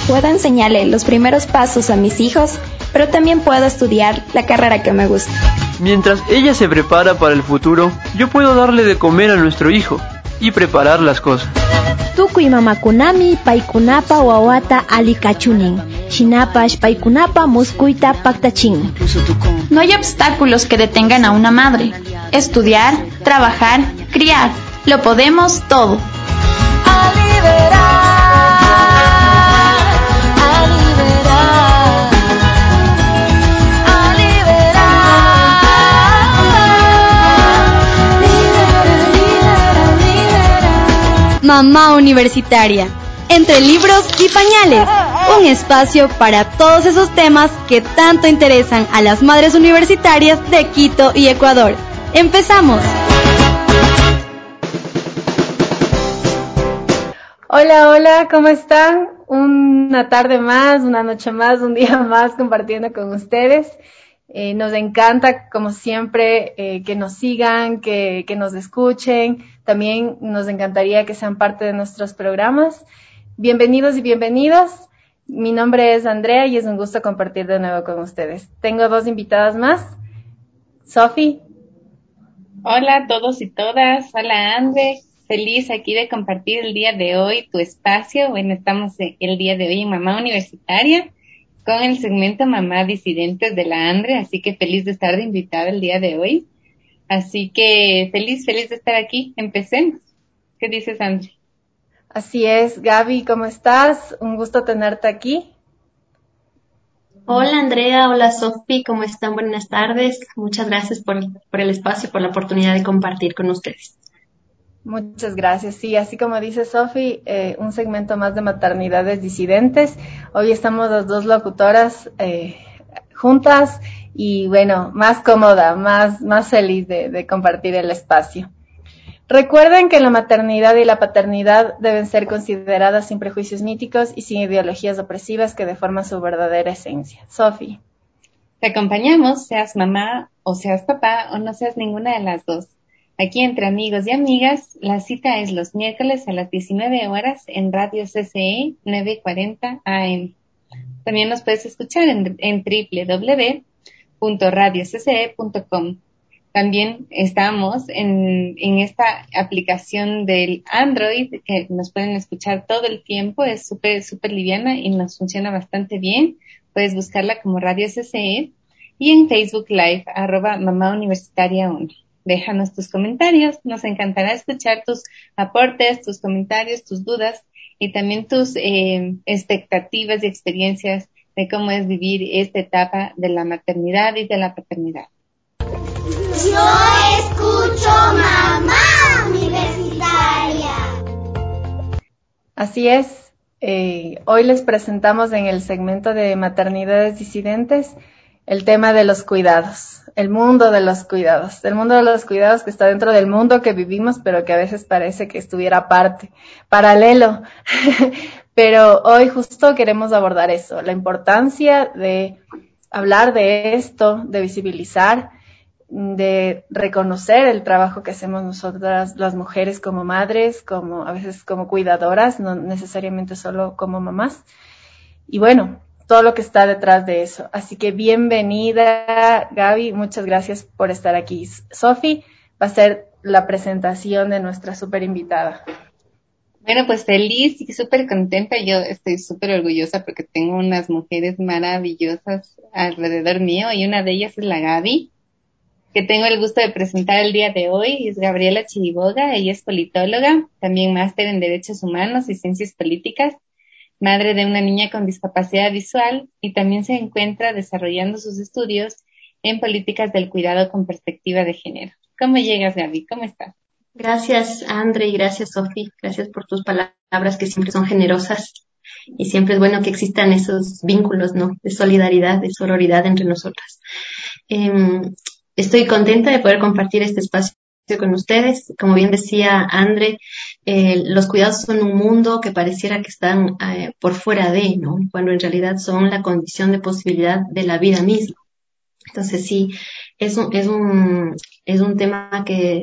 Puedo enseñarle los primeros pasos a mis hijos, pero también puedo estudiar la carrera que me gusta. Mientras ella se prepara para el futuro, yo puedo darle de comer a nuestro hijo y preparar las cosas. Tukuy mamakunami paykunapa wawata alikachunin. Shinapash paykunapa muskuyta paktachin. No hay obstáculos que detengan a una madre. Estudiar, trabajar, criar. Lo podemos todo. Mamá Universitaria, entre libros y pañales, un espacio para todos esos temas que tanto interesan a las madres universitarias de Quito y Ecuador. ¡Empezamos! Hola, hola, ¿cómo están? Una tarde más, una noche más, un día más compartiendo con ustedes. Nos encanta, como siempre, que nos sigan, que nos escuchen. También nos encantaría que sean parte de nuestros programas. Bienvenidos y bienvenidas. Mi nombre es Andrea y es un gusto compartir de nuevo con ustedes. Tengo dos invitadas más. Sofi. Hola a todos y todas. Hola, Andre. Feliz aquí de compartir el día de hoy tu espacio. Bueno, estamos el día de hoy en Mamá Universitaria con el segmento Mamá Disidentes de la Andre, así que feliz de estar de invitada el día de hoy. Así que feliz de estar aquí. Empecemos. ¿Qué dices, Andre? Así es, Gaby, ¿cómo estás? Un gusto tenerte aquí. Hola Andrea, hola Sofi, ¿cómo están? Buenas tardes. Muchas gracias por el espacio, por la oportunidad de compartir con ustedes. Muchas gracias. Sí, así como dice Sofi, un segmento más de maternidades disidentes. Hoy estamos las dos locutoras juntas y bueno, más cómoda, más feliz de compartir el espacio. Recuerden que la maternidad y la paternidad deben ser consideradas sin prejuicios míticos y sin ideologías opresivas que deforman su verdadera esencia. Sofi. Te acompañamos, seas mamá o seas papá o no seas ninguna de las dos. Aquí entre amigos y amigas, la cita es los miércoles a las 19 horas en Radio CCE 940 AM. También nos puedes escuchar en www.radiocce.com. También estamos en esta aplicación del Android que nos pueden escuchar todo el tiempo. Es súper liviana y nos funciona bastante bien. Puedes buscarla como Radio CCE y en Facebook Live, @Mamá Universitaria 1. Déjanos tus comentarios, nos encantará escuchar tus aportes, tus comentarios, tus dudas y también tus expectativas y experiencias de cómo es vivir esta etapa de la maternidad y de la paternidad. Yo escucho Mamá Universitaria. Así es, hoy les presentamos en el segmento de maternidades disidentes el tema de los cuidados, el mundo de los cuidados que está dentro del mundo que vivimos, pero que a veces parece que estuviera aparte, paralelo. Pero hoy justo queremos abordar eso, la importancia de hablar de esto, de visibilizar, de reconocer el trabajo que hacemos nosotras las mujeres como madres, como a veces como cuidadoras, no necesariamente solo como mamás. Y bueno, todo lo que está detrás de eso. Así que bienvenida, Gaby, muchas gracias por estar aquí. Sofi va a ser la presentación de nuestra súper invitada. Bueno, pues feliz y súper contenta. Yo estoy súper orgullosa porque tengo unas mujeres maravillosas alrededor mío y una de ellas es la Gaby, que tengo el gusto de presentar el día de hoy. Es Gabriela Chiriboga, ella es politóloga, también máster en Derechos Humanos y Ciencias Políticas, madre de una niña con discapacidad visual y también se encuentra desarrollando sus estudios en políticas del cuidado con perspectiva de género. ¿Cómo llegas, Gaby? ¿Cómo estás? Gracias, Andre, y gracias, Sofi. Gracias por tus palabras que siempre son generosas y siempre es bueno que existan esos vínculos, ¿no? De solidaridad, de sororidad entre nosotras. Estoy contenta de poder compartir este espacio con ustedes. Como bien decía Andre, los cuidados son un mundo que pareciera que están por fuera de, ¿no? Cuando en realidad son la condición de posibilidad de la vida misma. Entonces sí, es un tema que,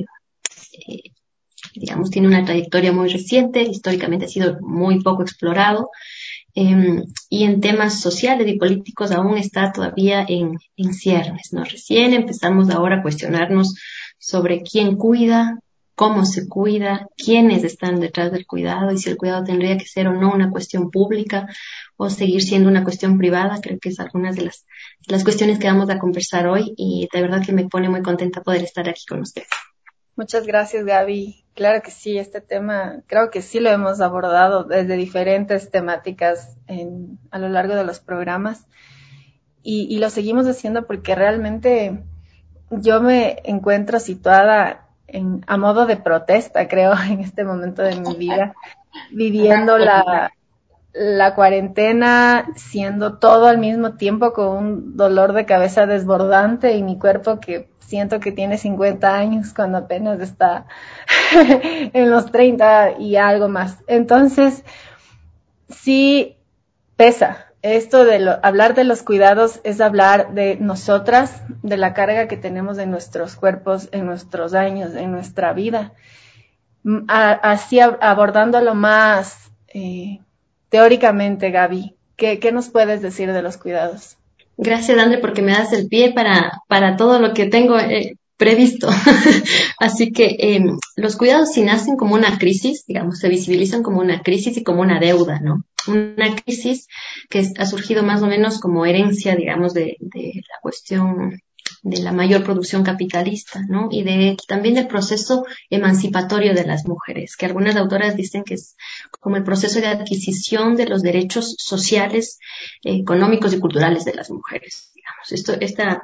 digamos, tiene una trayectoria muy reciente, históricamente ha sido muy poco explorado y en temas sociales y políticos aún está todavía en ciernes, ¿no? Recién empezamos ahora a cuestionarnos sobre quién cuida, cómo se cuida, quiénes están detrás del cuidado y si el cuidado tendría que ser o no una cuestión pública o seguir siendo una cuestión privada. Creo que es algunas de las cuestiones que vamos a conversar hoy y de verdad que me pone muy contenta poder estar aquí con ustedes. Muchas gracias, Gaby. Claro que sí, este tema creo que sí lo hemos abordado desde diferentes temáticas a lo largo de los programas y lo seguimos haciendo porque realmente yo me encuentro situada a modo de protesta, creo, en este momento de mi vida, viviendo la cuarentena, siendo todo al mismo tiempo con un dolor de cabeza desbordante y mi cuerpo que siento que tiene 50 años cuando apenas está en los 30 y algo más. Entonces, sí pesa. Esto de hablar de los cuidados es hablar de nosotras, de la carga que tenemos en nuestros cuerpos, en nuestros años, en nuestra vida. Así abordándolo más teóricamente, Gaby, ¿qué nos puedes decir de los cuidados? Gracias, André, porque me das el pie para todo lo que tengo previsto. Así que los cuidados sí nacen como una crisis, digamos, se visibilizan como una crisis y como una deuda, ¿no? Una crisis que ha surgido más o menos como herencia, digamos, de la cuestión de la mayor producción capitalista, ¿no? Y también del proceso emancipatorio de las mujeres, que algunas autoras dicen que es como el proceso de adquisición de los derechos sociales, económicos y culturales de las mujeres, digamos.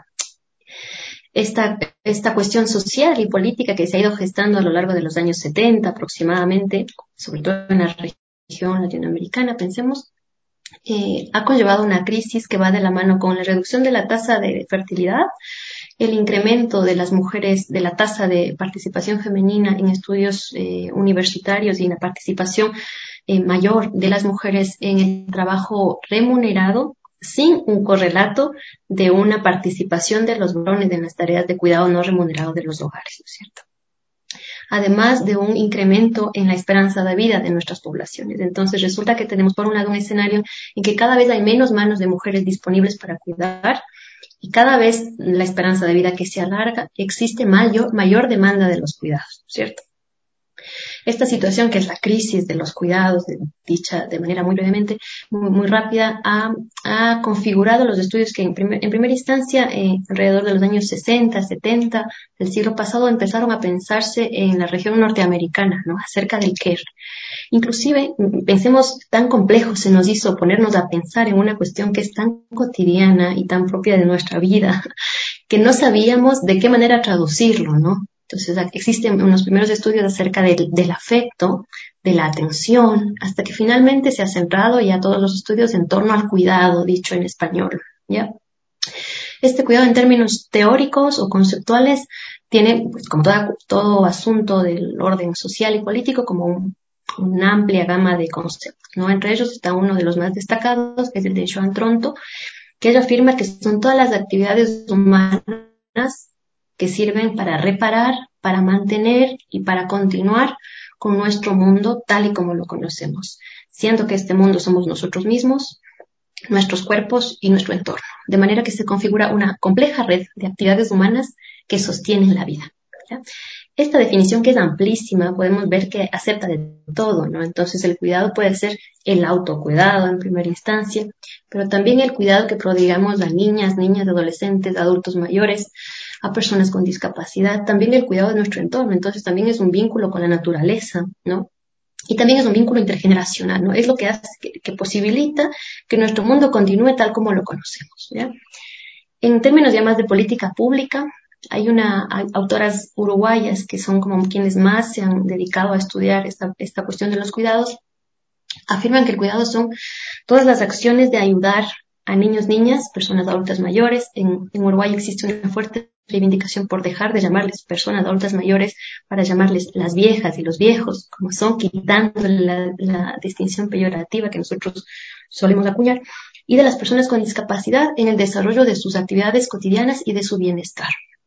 Esta cuestión social y política que se ha ido gestando a lo largo de los años 70 aproximadamente, sobre todo en la región latinoamericana, pensemos, ha conllevado una crisis que va de la mano con la reducción de la tasa de fertilidad, el incremento de las mujeres, de la tasa de participación femenina en estudios universitarios y la participación mayor de las mujeres en el trabajo remunerado, sin un correlato de una participación de los varones en las tareas de cuidado no remunerado de los hogares, ¿no es cierto? Además de un incremento en la esperanza de vida de nuestras poblaciones. Entonces resulta que tenemos por un lado un escenario en que cada vez hay menos manos de mujeres disponibles para cuidar y cada vez la esperanza de vida que se alarga, existe mayor demanda de los cuidados, ¿cierto? Esta situación, que es la crisis de los cuidados, dicha de manera muy brevemente, muy rápida, ha configurado los estudios que en primera instancia, alrededor de los años 60, 70 del siglo pasado, empezaron a pensarse en la región norteamericana, ¿no? Acerca del care. Inclusive, pensemos, tan complejo se nos hizo ponernos a pensar en una cuestión que es tan cotidiana y tan propia de nuestra vida, que no sabíamos de qué manera traducirlo, ¿no? Entonces existen unos primeros estudios acerca del afecto, de la atención, hasta que finalmente se ha centrado ya todos los estudios en torno al cuidado, dicho en español, ¿ya? Este cuidado en términos teóricos o conceptuales tiene, pues, como todo asunto del orden social y político, como una amplia gama de conceptos, ¿no? Entre ellos está uno de los más destacados, que es el de Joan Tronto, que ella afirma que son todas las actividades humanas que sirven para reparar, para mantener y para continuar con nuestro mundo tal y como lo conocemos, siendo que este mundo somos nosotros mismos, nuestros cuerpos y nuestro entorno, de manera que se configura una compleja red de actividades humanas que sostienen la vida, ¿ya? Esta definición, que es amplísima, podemos ver que acepta de todo, ¿no? Entonces el cuidado puede ser el autocuidado en primera instancia, pero también el cuidado que prodigamos a niñas, adolescentes, adultos mayores, a personas con discapacidad, también el cuidado de nuestro entorno. Entonces también es un vínculo con la naturaleza, ¿no? Y también es un vínculo intergeneracional, ¿no? Es lo que hace, que posibilita que nuestro mundo continúe tal como lo conocemos, ¿ya? En términos ya más de política pública, hay autoras uruguayas que son como quienes más se han dedicado a estudiar esta cuestión de los cuidados, afirman que el cuidado son todas las acciones de ayudar a niños, niñas, personas adultas mayores. En Uruguay existe una fuerte reivindicación por dejar de llamarles personas adultas mayores para llamarles las viejas y los viejos, como son, quitando la distinción peyorativa que nosotros solemos acuñar, y de las personas con discapacidad en el desarrollo de sus actividades cotidianas y de su bienestar.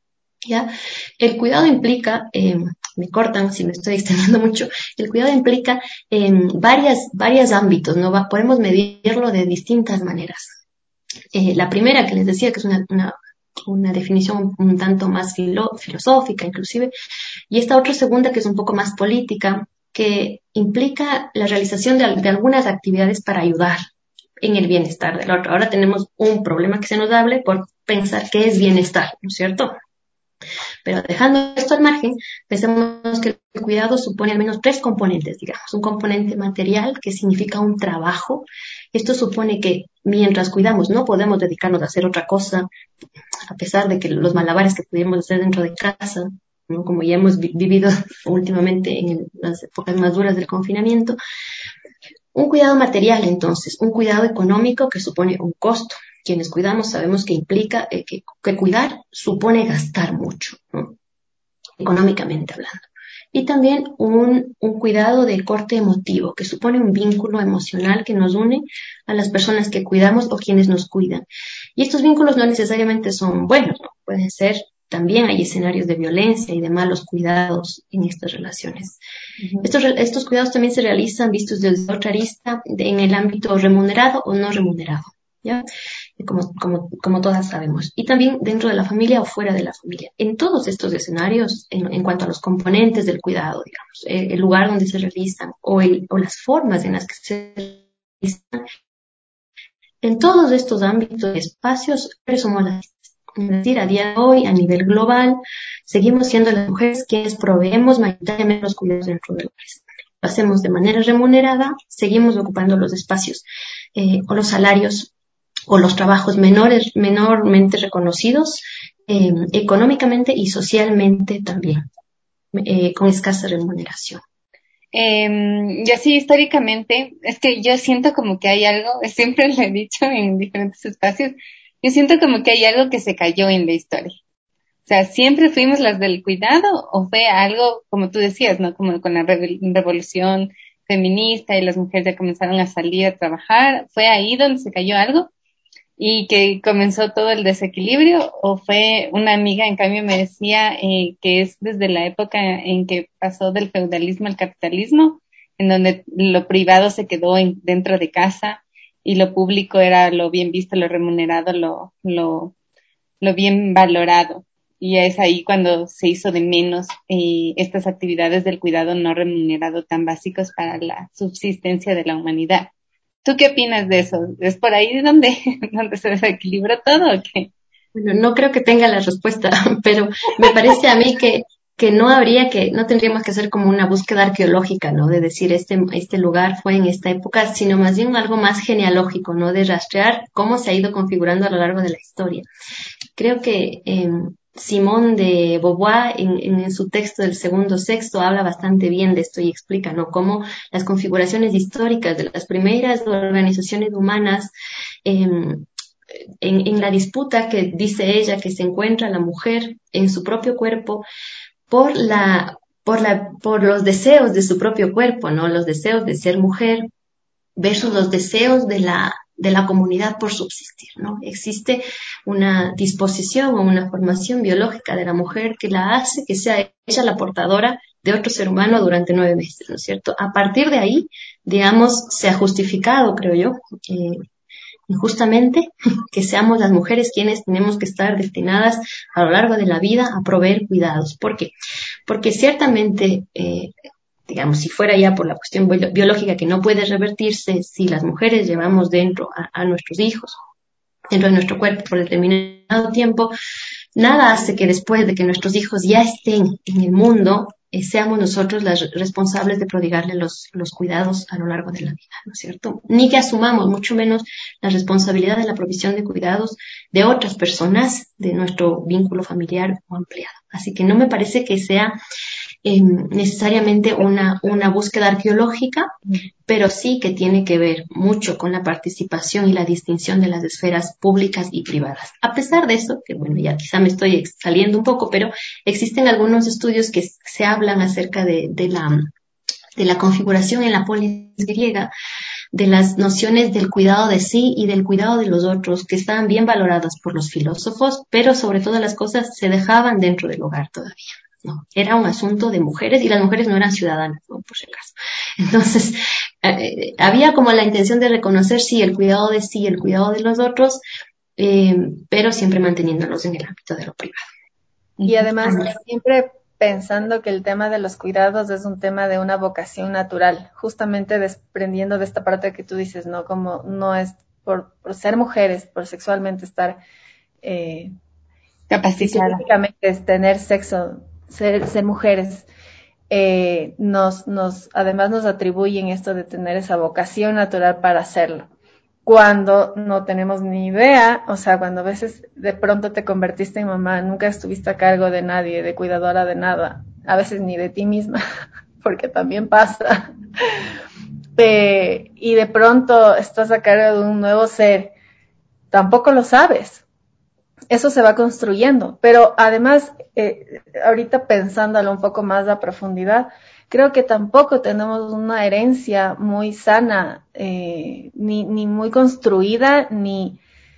¿ya? El cuidado implica, me cortan si me estoy extendiendo mucho, el cuidado implica varios ámbitos, ¿no? Podemos medirlo de distintas maneras. La primera que les decía, que es una definición un tanto más filosófica inclusive, y esta otra segunda que es un poco más política, que implica la realización de algunas actividades para ayudar en el bienestar del otro. Ahora tenemos un problema que se nos hable por pensar qué es bienestar, ¿no es cierto? Pero dejando esto al margen, pensemos que el cuidado supone al menos 3 componentes, digamos. Un componente material, que significa un trabajo. Esto supone que mientras cuidamos no podemos dedicarnos a hacer otra cosa, a pesar de que los malabares que pudiéramos hacer dentro de casa, ¿no? Como ya hemos vivido últimamente en las épocas más duras del confinamiento. Un cuidado material, entonces, un cuidado económico que supone un costo. Quienes cuidamos sabemos que implica que cuidar supone gastar mucho, ¿no? Económicamente hablando. Y también un cuidado de corte emotivo, que supone un vínculo emocional que nos une a las personas que cuidamos o quienes nos cuidan. Y estos vínculos no necesariamente son buenos, ¿no? Pueden ser, también hay escenarios de violencia y de malos cuidados en estas relaciones. Uh-huh. Estos cuidados también se realizan vistos desde otra arista en el ámbito remunerado o no remunerado, ¿ya? Como todas sabemos. Y también dentro de la familia o fuera de la familia. En todos estos escenarios, en cuanto a los componentes del cuidado, digamos, el lugar donde se realizan o las formas en las que se realizan, en todos estos ámbitos, espacios, somos las. Es decir, a día de hoy, a nivel global, seguimos siendo las mujeres quienes proveemos mayoritariamente los cuidados dentro del hogar. Lo hacemos de manera remunerada, seguimos ocupando los espacios o los salarios o los trabajos menormente reconocidos económicamente y socialmente también, con escasa remuneración. Y así históricamente, es que yo siento como que hay algo, siempre lo he dicho en diferentes espacios, yo siento como que hay algo que se cayó en la historia. O sea, ¿siempre fuimos las del cuidado o fue algo, como tú decías, ¿no? Como con la revolución feminista y las mujeres ya comenzaron a salir a trabajar? ¿Fue ahí donde se cayó algo y que comenzó todo el desequilibrio? ¿O fue una amiga, en cambio, me decía que es desde la época en que pasó del feudalismo al capitalismo, en donde lo privado se quedó dentro de casa y lo público era lo bien visto, lo remunerado, lo bien valorado? Y es ahí cuando se hizo de menos estas actividades del cuidado no remunerado tan básicos para la subsistencia de la humanidad. ¿Tú qué opinas de eso? ¿Es por ahí donde se desequilibró todo o qué? Bueno, no creo que tenga la respuesta, pero me parece a mí que no tendríamos que hacer como una búsqueda arqueológica, ¿no? De decir este lugar fue en esta época, sino más bien algo más genealógico, ¿no? De rastrear cómo se ha ido configurando a lo largo de la historia. Creo que Simone de Beauvoir en su texto del Segundo Sexo habla bastante bien de esto y explica, ¿no? Cómo las configuraciones históricas de las primeras organizaciones humanas en la disputa que dice ella que se encuentra la mujer en su propio cuerpo por los deseos de su propio cuerpo, ¿no? Los deseos de ser mujer versus los deseos de la comunidad por subsistir, ¿no? Existe una disposición o una formación biológica de la mujer que la hace que sea ella la portadora de otro ser humano durante 9 meses, ¿no es cierto? A partir de ahí, digamos, se ha justificado, creo yo, injustamente, que seamos las mujeres quienes tenemos que estar destinadas a lo largo de la vida a proveer cuidados. ¿Por qué? Porque ciertamente, digamos, si fuera ya por la cuestión biológica que no puede revertirse, si las mujeres llevamos dentro a nuestros hijos, dentro de nuestro cuerpo por determinado tiempo, nada hace que después de que nuestros hijos ya estén en el mundo, seamos nosotros las responsables de prodigarle los cuidados a lo largo de la vida, ¿no es cierto? Ni que asumamos mucho menos la responsabilidad de la provisión de cuidados de otras personas de nuestro vínculo familiar o ampliado. Así que no me parece que sea necesariamente una búsqueda arqueológica, pero sí que tiene que ver mucho con la participación y la distinción de las esferas públicas y privadas. A pesar de eso, que bueno, ya quizá me estoy saliendo un poco, pero existen algunos estudios que se hablan acerca de la configuración en la polis griega, de las nociones del cuidado de sí y del cuidado de los otros, que estaban bien valoradas por los filósofos, pero sobre todas las cosas se dejaban dentro del hogar todavía. No, era un asunto de mujeres y las mujeres no eran ciudadanas, ¿no? Por si acaso. Entonces, había como la intención de reconocer, sí, el cuidado de sí, el cuidado de los otros, pero siempre manteniéndolos en el ámbito de lo privado. Y además, siempre pensando que el tema de los cuidados es un tema de una vocación natural, justamente desprendiendo de esta parte que tú dices, ¿no? Como no es por ser mujeres, por sexualmente estar Capacitada. fisiológicamente es tener sexo, ser mujeres, además nos atribuyen esto de tener esa vocación natural para hacerlo. Cuando no tenemos ni idea, o sea, cuando a veces de pronto te convertiste en mamá, nunca estuviste a cargo de nadie, de cuidadora de nada, a veces ni de ti misma, porque también pasa. Y de pronto estás a cargo de un nuevo ser, tampoco lo sabes. Eso se va construyendo, pero además, ahorita pensándolo un poco más a profundidad, creo que tampoco tenemos una herencia muy sana, ni muy construida, ni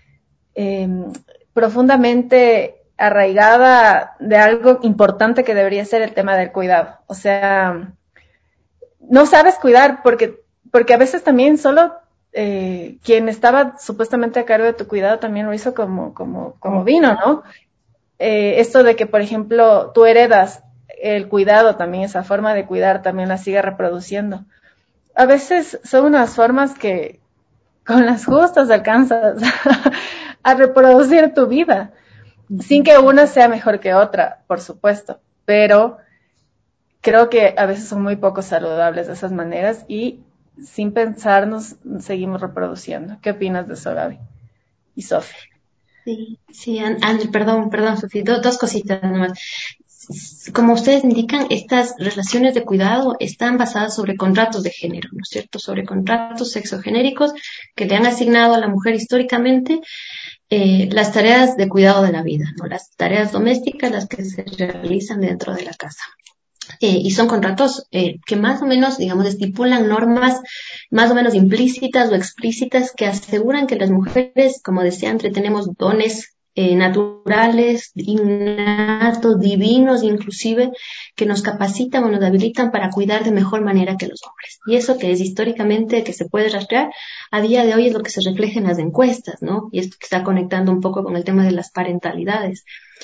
profundamente arraigada de algo importante que debería ser el tema del cuidado. O sea, no sabes cuidar porque a veces también solo quien estaba supuestamente a cargo de tu cuidado también lo hizo como vino, ¿no? Esto de que, por ejemplo, tú heredas el cuidado también, esa forma de cuidar también la sigue reproduciendo. A veces son unas formas que con las justas alcanzas a reproducir tu vida, sin que una sea mejor que otra, por supuesto, pero creo que a veces son muy poco saludables de esas maneras y sin pensarnos seguimos reproduciendo. ¿Qué opinas de eso, Gaby? Y Sofía. Sí, André, perdón, Sofía, dos cositas nomás. Como ustedes indican, estas relaciones de cuidado están basadas sobre contratos de género, ¿no es cierto? Sobre contratos sexogenéricos que le han asignado a la mujer históricamente las tareas de cuidado de la vida, ¿no? Las tareas domésticas, las que se realizan dentro de la casa. Y son contratos que más o menos, digamos, estipulan normas más o menos implícitas o explícitas que aseguran que las mujeres, como decía antes, tenemos dones naturales, innatos, divinos inclusive, que nos capacitan o nos habilitan para cuidar de mejor manera que los hombres. Y eso que es históricamente, que se puede rastrear, a día de hoy es lo que se refleja en las encuestas, ¿no? Y esto que está conectando un poco con el tema de las parentalidades.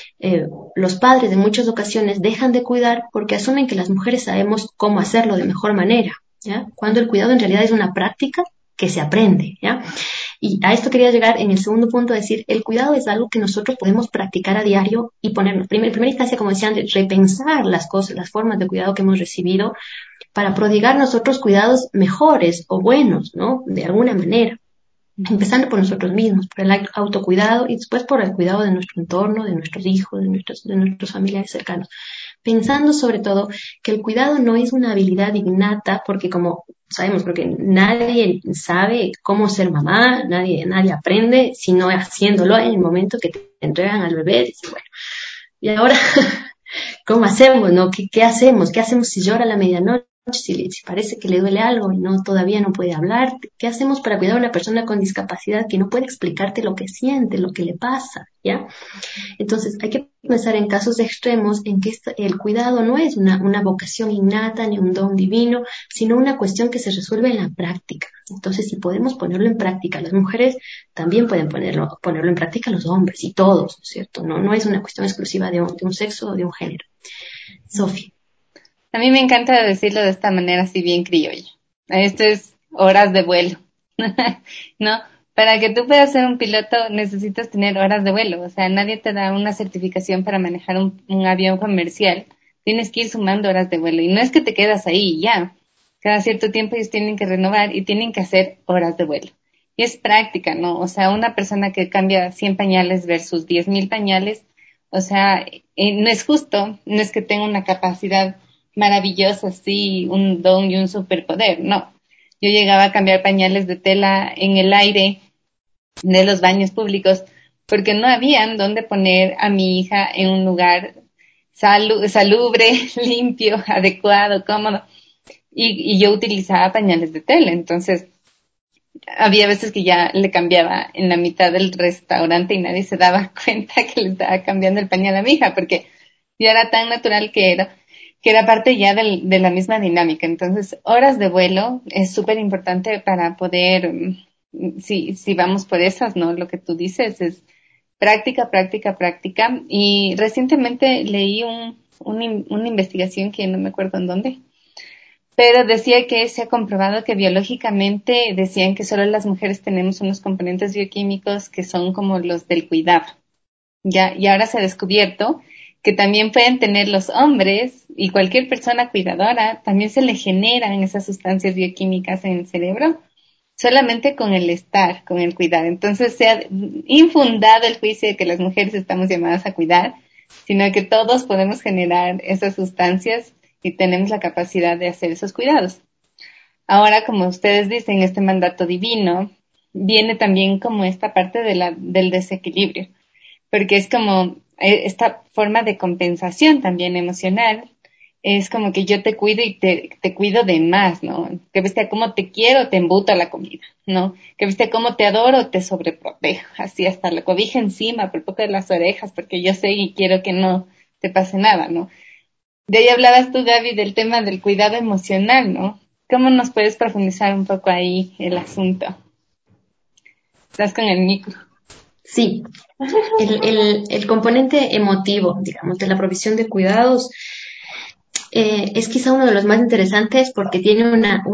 Los padres en muchas ocasiones dejan de cuidar porque asumen que las mujeres sabemos cómo hacerlo de mejor manera, ¿ya? Cuando el cuidado en realidad es una práctica que se aprende, ¿ya? Y a esto quería llegar en el segundo punto, decir, el cuidado es algo que nosotros podemos practicar a diario y ponernos, en primera instancia, como decían, repensar las cosas, las formas de cuidado que hemos recibido para prodigar nosotros cuidados mejores o buenos, ¿no? De alguna manera. Empezando por nosotros mismos, por el autocuidado y después por el cuidado de nuestro entorno, de nuestros hijos, de nuestros familiares cercanos. Pensando sobre todo que el cuidado no es una habilidad innata, porque como sabemos, porque nadie sabe cómo ser mamá, nadie aprende, sino haciéndolo en el momento que te entregan al bebé. Dice, bueno, y ahora, ¿cómo hacemos, no? ¿Qué hacemos? ¿Qué hacemos si llora a la medianoche? Si parece que le duele algo y todavía no puede hablar, ¿qué hacemos para cuidar a una persona con discapacidad que no puede explicarte lo que siente, lo que le pasa? ¿Ya? Entonces hay que pensar en casos extremos en que el cuidado no es una vocación innata ni un don divino, sino una cuestión que se resuelve en la práctica. Entonces, si podemos ponerlo en práctica, las mujeres también pueden ponerlo en práctica los hombres y todos, ¿no es cierto? No es una cuestión exclusiva de un sexo o de un género. Sofía. A mí me encanta decirlo de esta manera así bien criolla. Esto es horas de vuelo, ¿no? Para que tú puedas ser un piloto necesitas tener horas de vuelo. O sea, nadie te da una certificación para manejar un avión comercial. Tienes que ir sumando horas de vuelo. Y no es que te quedas ahí y ya. Cada cierto tiempo ellos tienen que renovar y tienen que hacer horas de vuelo. Y es práctica, ¿no? O sea, una persona que cambia 100 pañales versus 10,000 pañales, o sea, no es justo, no es que tenga una capacidad maravillosa, sí, un don y un superpoder, no. Yo llegaba a cambiar pañales de tela en el aire de los baños públicos porque no habían dónde poner a mi hija en un lugar salubre, limpio, adecuado, cómodo. Y yo utilizaba pañales de tela, entonces había veces que ya le cambiaba en la mitad del restaurante y nadie se daba cuenta que le estaba cambiando el pañal a mi hija, porque ya era tan natural que era parte ya de la misma dinámica. Entonces, horas de vuelo es súper importante para poder, si vamos por esas, ¿no? Lo que tú dices es práctica, práctica, práctica. Y recientemente leí una investigación que no me acuerdo en dónde, pero decía que se ha comprobado que biológicamente decían que solo las mujeres tenemos unos componentes bioquímicos que son como los del cuidado. Ya, y ahora se ha descubierto que también pueden tener los hombres y cualquier persona cuidadora, también se le generan esas sustancias bioquímicas en el cerebro solamente con el estar, con el cuidar. Entonces se ha infundado el juicio de que las mujeres estamos llamadas a cuidar, sino que todos podemos generar esas sustancias y tenemos la capacidad de hacer esos cuidados. Ahora, como ustedes dicen, este mandato divino viene también como esta parte del desequilibrio, porque es como esta forma de compensación también emocional, es como que yo te cuido y te cuido de más, ¿no? Que viste cómo te quiero, te embuto a la comida, ¿no? Que viste cómo te adoro, te sobreprotejo, así hasta la cobija encima, por poco de las orejas, porque yo sé y quiero que no te pase nada, ¿no? De ahí hablabas tú, Gaby, del tema del cuidado emocional, ¿no? ¿Cómo nos puedes profundizar un poco ahí el asunto? Estás con el micro. Sí, el componente emotivo, digamos, de la provisión de cuidados es quizá uno de los más interesantes porque tiene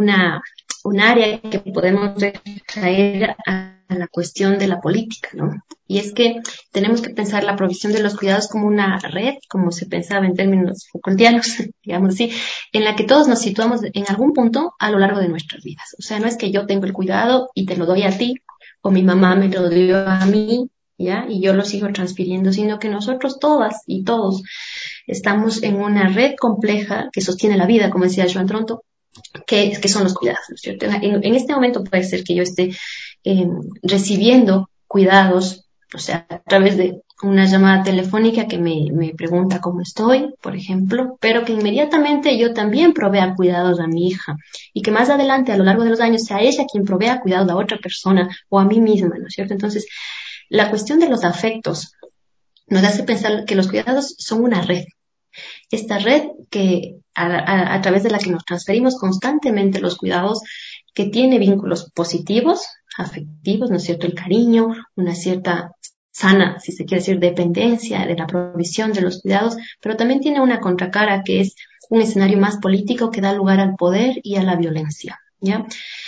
un área que podemos traer a la cuestión de la política, ¿no? Y es que tenemos que pensar la provisión de los cuidados como una red, como se pensaba en términos Foucaultianos, digamos así, en la que todos nos situamos en algún punto a lo largo de nuestras vidas. O sea, no es que yo tengo el cuidado y te lo doy a ti, o mi mamá me lo dio a mí, ¿ya? Y yo lo sigo transfiriendo, sino que nosotros todas y todos estamos en una red compleja que sostiene la vida, como decía Joan Tronto, que son los cuidados, ¿no es cierto? En este momento puede ser que yo esté recibiendo cuidados, o sea, a través de una llamada telefónica que me pregunta cómo estoy, por ejemplo, pero que inmediatamente yo también provea cuidados a mi hija y que más adelante, a lo largo de los años, sea ella quien provea cuidados a otra persona o a mí misma, ¿no es cierto? Entonces, la cuestión de los afectos nos hace pensar que los cuidados son una red. Esta red que a través de la que nos transferimos constantemente los cuidados, que tiene vínculos positivos, afectivos, ¿no es cierto? El cariño, una cierta sana, si se quiere decir, dependencia de la provisión de los cuidados, pero también tiene una contracara que es un escenario más político que da lugar al poder y a la violencia, ¿ya?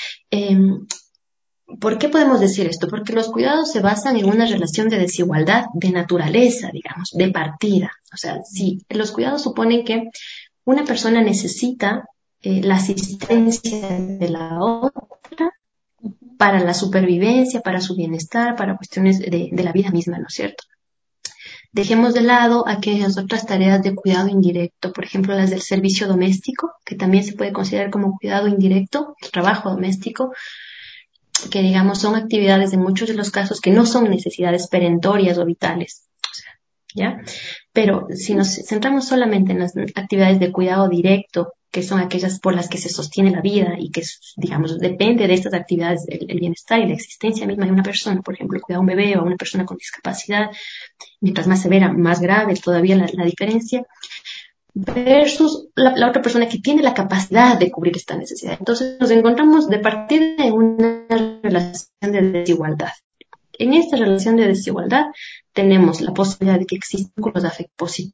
¿Por qué podemos decir esto? Porque los cuidados se basan en una relación de desigualdad de naturaleza, digamos, de partida. O sea, si los cuidados suponen que una persona necesita la asistencia de la otra para la supervivencia, para su bienestar, para cuestiones de la vida misma, ¿no es cierto? Dejemos de lado aquellas otras tareas de cuidado indirecto, por ejemplo, las del servicio doméstico, que también se puede considerar como cuidado indirecto, el trabajo doméstico, que digamos son actividades en muchos de los casos que no son necesidades perentorias o vitales, o sea, ¿ya? Pero si nos centramos solamente en las actividades de cuidado directo, que son aquellas por las que se sostiene la vida y que, digamos, depende de estas actividades el bienestar y la existencia misma de una persona, por ejemplo, cuidar a un bebé o a una persona con discapacidad, mientras más severa, más grave todavía la diferencia, versus la otra persona que tiene la capacidad de cubrir esta necesidad. Entonces nos encontramos de partida en una relación de desigualdad. En esta relación de desigualdad tenemos la posibilidad de que existan vínculos de afecto positivo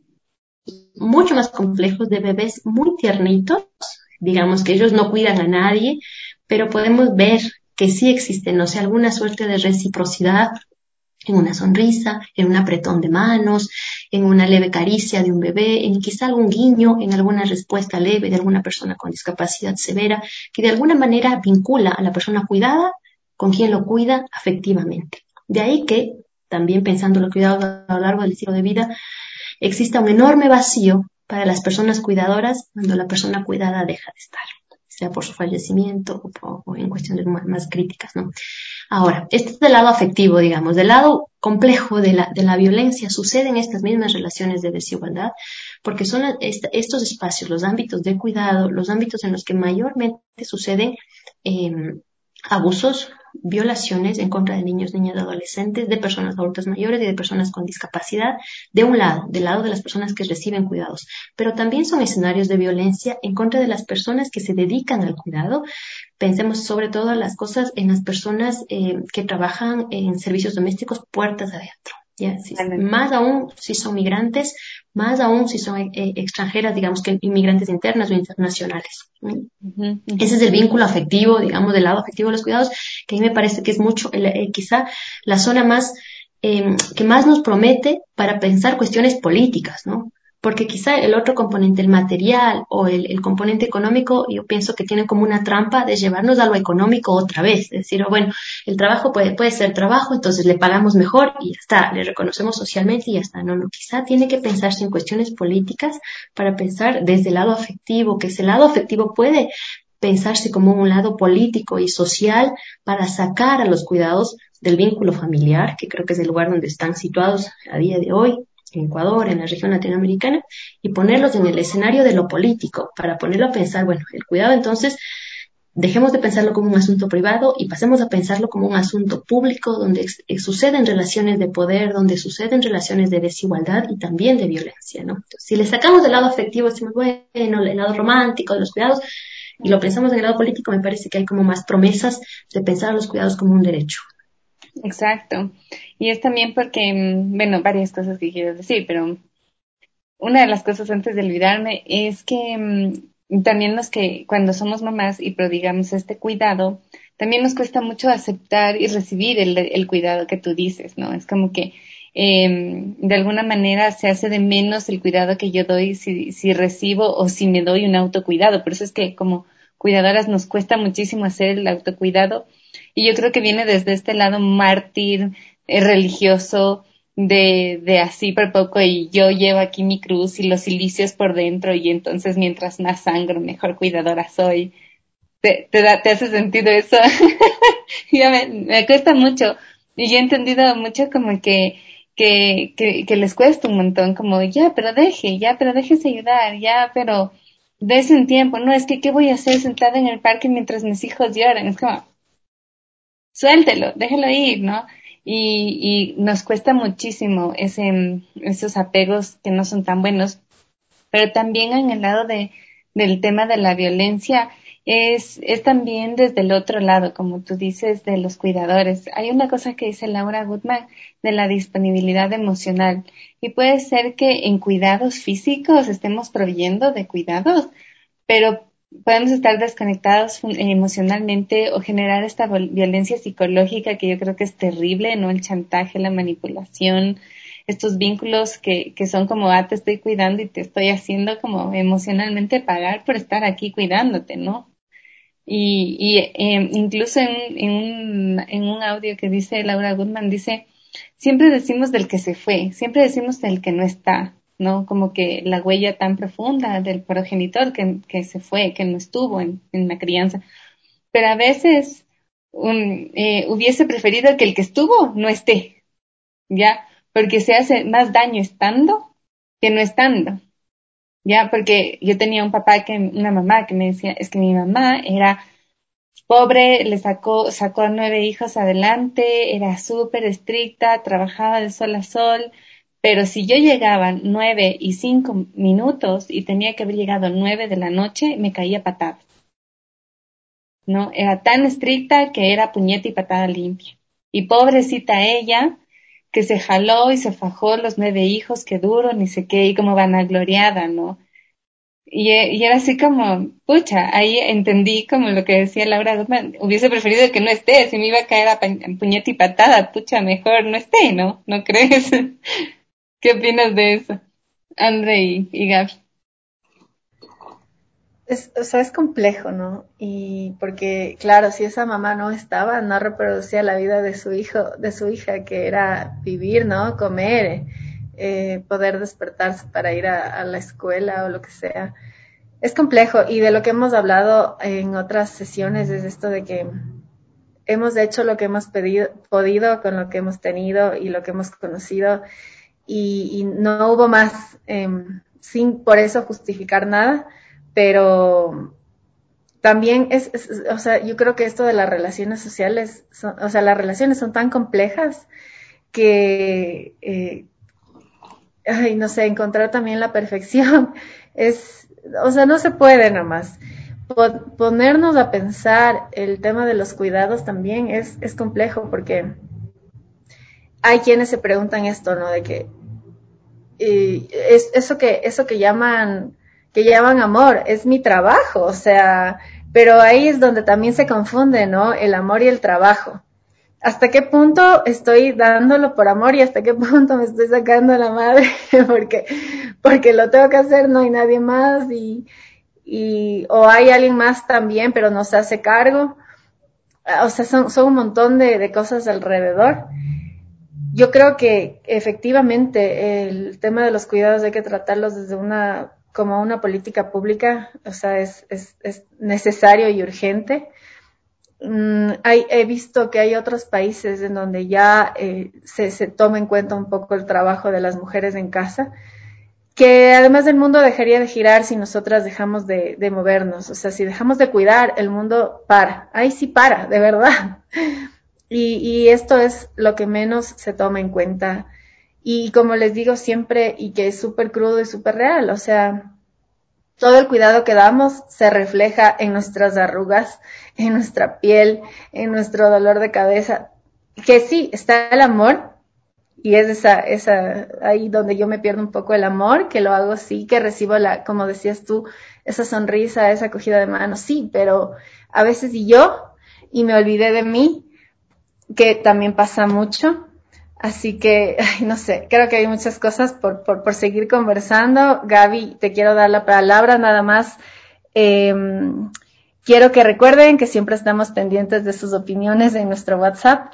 mucho más complejos de bebés muy tiernitos, digamos que ellos no cuidan a nadie, pero podemos ver que sí existe, no sé, alguna suerte de reciprocidad en una sonrisa, en un apretón de manos, en una leve caricia de un bebé, en quizá algún guiño, en alguna respuesta leve de alguna persona con discapacidad severa, que de alguna manera vincula a la persona cuidada con quien lo cuida afectivamente. De ahí que, también pensando en los cuidados a lo largo del ciclo de vida, exista un enorme vacío para las personas cuidadoras cuando la persona cuidada deja de estar, sea por su fallecimiento o en cuestiones más críticas, ¿no? Ahora, este es del lado afectivo, digamos, del lado complejo de la violencia suceden estas mismas relaciones de desigualdad, porque son estos espacios, los ámbitos de cuidado, los ámbitos en los que mayormente suceden abusos, violaciones en contra de niños, niñas, adolescentes, de personas adultas mayores y de personas con discapacidad, de un lado, del lado de las personas que reciben cuidados, pero también son escenarios de violencia en contra de las personas que se dedican al cuidado. Pensemos sobre todo las cosas en las personas que trabajan en servicios domésticos puertas adentro. ¿Ya? Más aún si son migrantes, más aún si son extranjeras, digamos que inmigrantes internas o internacionales. Ese es el vínculo afectivo, digamos, del lado afectivo de los cuidados, que a mí me parece que es mucho, quizá la zona más que más nos promete para pensar cuestiones políticas, ¿no? Porque quizá el otro componente, el material o el componente económico, yo pienso que tiene como una trampa de llevarnos a lo económico otra vez. Es decir, bueno, el trabajo puede ser trabajo, entonces le pagamos mejor y ya está, le reconocemos socialmente y ya está. No, quizá tiene que pensarse en cuestiones políticas para pensar desde el lado afectivo, que ese lado afectivo puede pensarse como un lado político y social para sacar a los cuidados del vínculo familiar, que creo que es el lugar donde están situados a día de hoy, en Ecuador, en la región latinoamericana, y ponerlos en el escenario de lo político, para ponerlo a pensar, bueno, el cuidado entonces, dejemos de pensarlo como un asunto privado y pasemos a pensarlo como un asunto público, donde suceden relaciones de poder, donde suceden relaciones de desigualdad y también de violencia, ¿no? Entonces, si le sacamos del lado afectivo, decimos, bueno, el lado romántico de los cuidados, y lo pensamos en el lado político, me parece que hay como más promesas de pensar a los cuidados como un derecho. Exacto. Y es también porque, bueno, varias cosas que quiero decir, pero una de las cosas antes de olvidarme es que también cuando somos mamás y prodigamos este cuidado, también nos cuesta mucho aceptar y recibir el cuidado que tú dices, ¿no? Es como que de alguna manera se hace de menos el cuidado que yo doy si recibo o si me doy un autocuidado. Por eso es que como cuidadoras nos cuesta muchísimo hacer el autocuidado. Y yo creo que viene desde este lado mártir, religioso, de así por poco y yo llevo aquí mi cruz y los cilicios por dentro y entonces mientras más sangro, mejor cuidadora soy. ¿Te hace sentido eso? Ya me cuesta mucho. Y yo he entendido mucho como que les cuesta un montón, como ya, pero déjese ayudar, ya, pero dése un tiempo. No, es que ¿qué voy a hacer sentada en el parque mientras mis hijos lloran? Es como, suéltelo, déjelo ir, ¿no? Y nos cuesta muchísimo esos apegos que no son tan buenos, pero también en el lado del tema de la violencia es también desde el otro lado, como tú dices, de los cuidadores. Hay una cosa que dice Laura Goodman de la disponibilidad emocional y puede ser que en cuidados físicos estemos proveyendo de cuidados, pero podemos estar desconectados emocionalmente o generar esta violencia psicológica que yo creo que es terrible, ¿no? El chantaje, la manipulación, estos vínculos que son como, te estoy cuidando y te estoy haciendo como emocionalmente pagar por estar aquí cuidándote, ¿no? Incluso en un audio que dice Laura Goodman, dice, siempre decimos del que se fue, siempre decimos del que no está, ¿no? Como que la huella tan profunda del progenitor que se fue, que no estuvo en la crianza. Pero a veces hubiese preferido que el que estuvo no esté, ¿ya? Porque se hace más daño estando que no estando, ¿ya? Porque yo tenía una mamá que me decía, es que mi mamá era pobre, sacó a 9 hijos adelante, era súper estricta, trabajaba de sol a sol, pero si yo llegaba 9:05 y tenía que haber llegado 9 de la noche, me caía patada, ¿no? Era tan estricta que era puñete y patada limpia. Y pobrecita ella, que se jaló y se fajó los 9 hijos, qué duro, ni sé qué, y como vanagloriada, ¿no? Y era así como, pucha, ahí entendí como lo que decía Laura Guzmán, hubiese preferido que no esté, si me iba a caer a puñete y patada, pucha, mejor no esté, ¿no? ¿No crees? ¿Qué opinas de eso, André y Gaby? O sea, es complejo, ¿no? Y porque, claro, si esa mamá no estaba, no reproducía la vida de su hijo, de su hija, que era vivir, ¿no? Comer, poder despertarse para ir a la escuela o lo que sea. Es complejo y de lo que hemos hablado en otras sesiones es esto de que hemos hecho lo que hemos podido con lo que hemos tenido y lo que hemos conocido y no hubo más, sin por eso justificar nada, pero también o sea, yo creo que esto de las relaciones sociales, las relaciones son tan complejas que, no sé, encontrar también la perfección no se puede nomás. Ponernos a pensar el tema de los cuidados también es complejo, porque hay quienes se preguntan esto, ¿no? De que eso que llaman amor es mi trabajo, o sea, pero ahí es donde también se confunde, ¿no? El amor y el trabajo. ¿Hasta qué punto estoy dándolo por amor y hasta qué punto me estoy sacando a la madre porque lo tengo que hacer, no hay nadie más o hay alguien más también, pero no se hace cargo? O sea, son un montón de cosas alrededor. Yo creo que efectivamente el tema de los cuidados hay que tratarlos desde como una política pública, o sea, es necesario y urgente. He visto que hay otros países en donde ya se toma en cuenta un poco el trabajo de las mujeres en casa, que además el mundo dejaría de girar si nosotras dejamos de movernos. O sea, si dejamos de cuidar, el mundo para. Ahí sí para, de verdad. Y esto es lo que menos se toma en cuenta. Y como les digo siempre, y que es súper crudo y súper real, o sea, todo el cuidado que damos se refleja en nuestras arrugas, en nuestra piel, en nuestro dolor de cabeza. Que sí, está el amor, y es ahí donde yo me pierdo un poco el amor, que lo hago sí, que recibo como decías tú, esa sonrisa, esa acogida de mano, sí, pero a veces y me olvidé de mí, que también pasa mucho. Así que, no sé, creo que hay muchas cosas por seguir conversando. Gaby, te quiero dar la palabra nada más. Quiero que recuerden que siempre estamos pendientes de sus opiniones en nuestro WhatsApp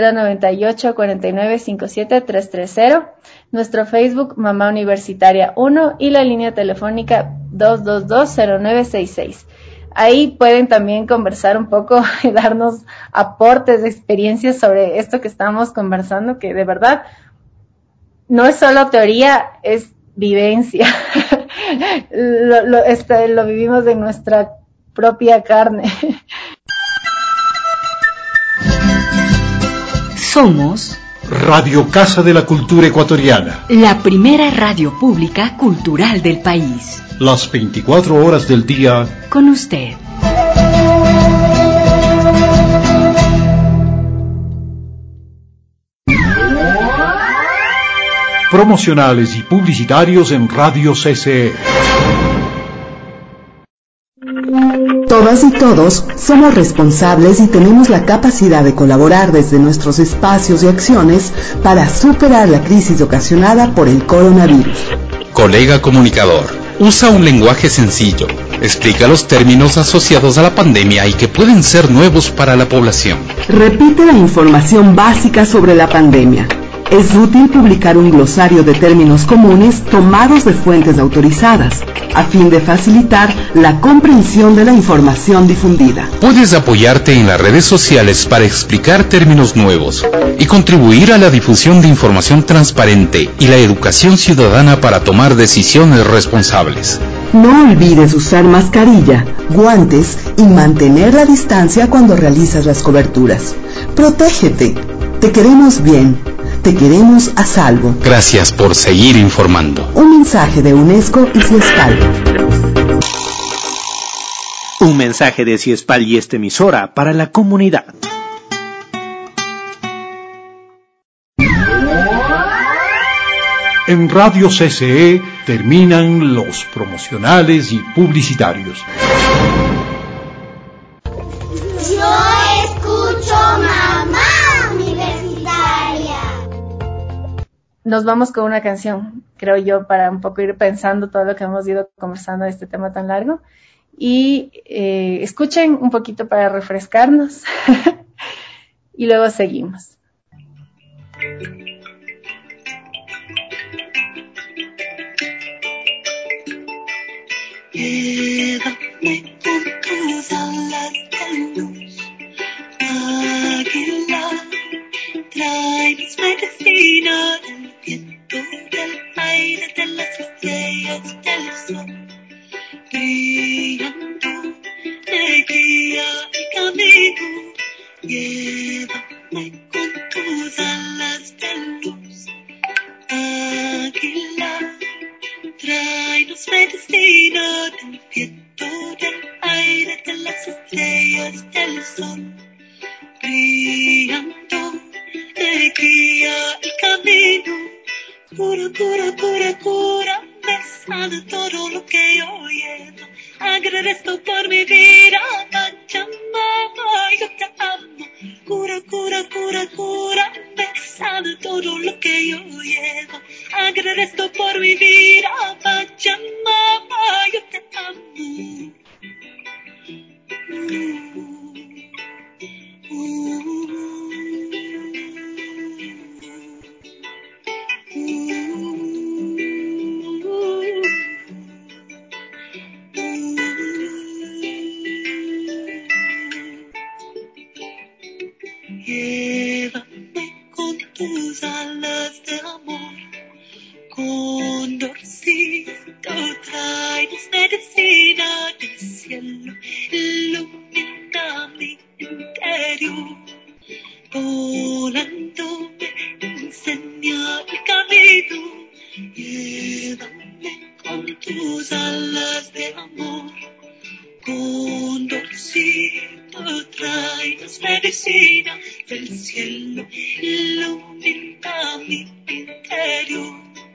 098-4957-330, nuestro Facebook Mamá Universitaria 1 y la línea telefónica 222-0966. Ahí pueden también conversar un poco y darnos aportes de experiencias sobre esto que estamos conversando, que de verdad no es solo teoría, es vivencia. Lo vivimos en nuestra propia carne. Somos Radio Casa de la Cultura Ecuatoriana, la primera radio pública cultural del país. Las 24 horas del día con usted. Promocionales y publicitarios en Radio CCE. Todas y todos somos responsables y tenemos la capacidad de colaborar desde nuestros espacios y acciones para superar la crisis ocasionada por el coronavirus. Colega comunicador, usa un lenguaje sencillo, explica los términos asociados a la pandemia y que pueden ser nuevos para la población. Repite la información básica sobre la pandemia. Es útil publicar un glosario de términos comunes tomados de fuentes autorizadas, a fin de facilitar la comprensión de la información difundida. Puedes apoyarte en las redes sociales para explicar términos nuevos y contribuir a la difusión de información transparente y la educación ciudadana para tomar decisiones responsables. No olvides usar mascarilla, guantes y mantener la distancia cuando realizas las coberturas. Protégete. Te queremos bien. Te queremos a salvo. Gracias por seguir informando. Un mensaje de UNESCO y Ciespal. Un mensaje de Ciespal y esta emisora para la comunidad. En Radio CCE terminan los promocionales y publicitarios. Nos vamos con una canción, creo yo, para un poco ir pensando todo lo que hemos ido conversando de este tema tan largo. Y escuchen un poquito para refrescarnos y luego seguimos. Llévame por tus alas de luz, águila, tráenos medicina del viento, del aire, de las estrellas, del sol, guiando, sol brillando te guía el camino. Cura, cura, cura, cura, me sana todo lo que yo llevo. Agradezco por mi vida, Pachamama, yo te amo. Cura, cura, cura, cura, me sana todo lo que yo llevo. Agradezco por mi vida, Pachamama, yo te amo. Llévame con tus alas de amor, condorcito, tráenos medicina del cielo, ilumina mi interior, volando me enseña el camino. Llévame con tus alas de amor, condorcito, tráenos medicina del cielo, ilumina mi interior,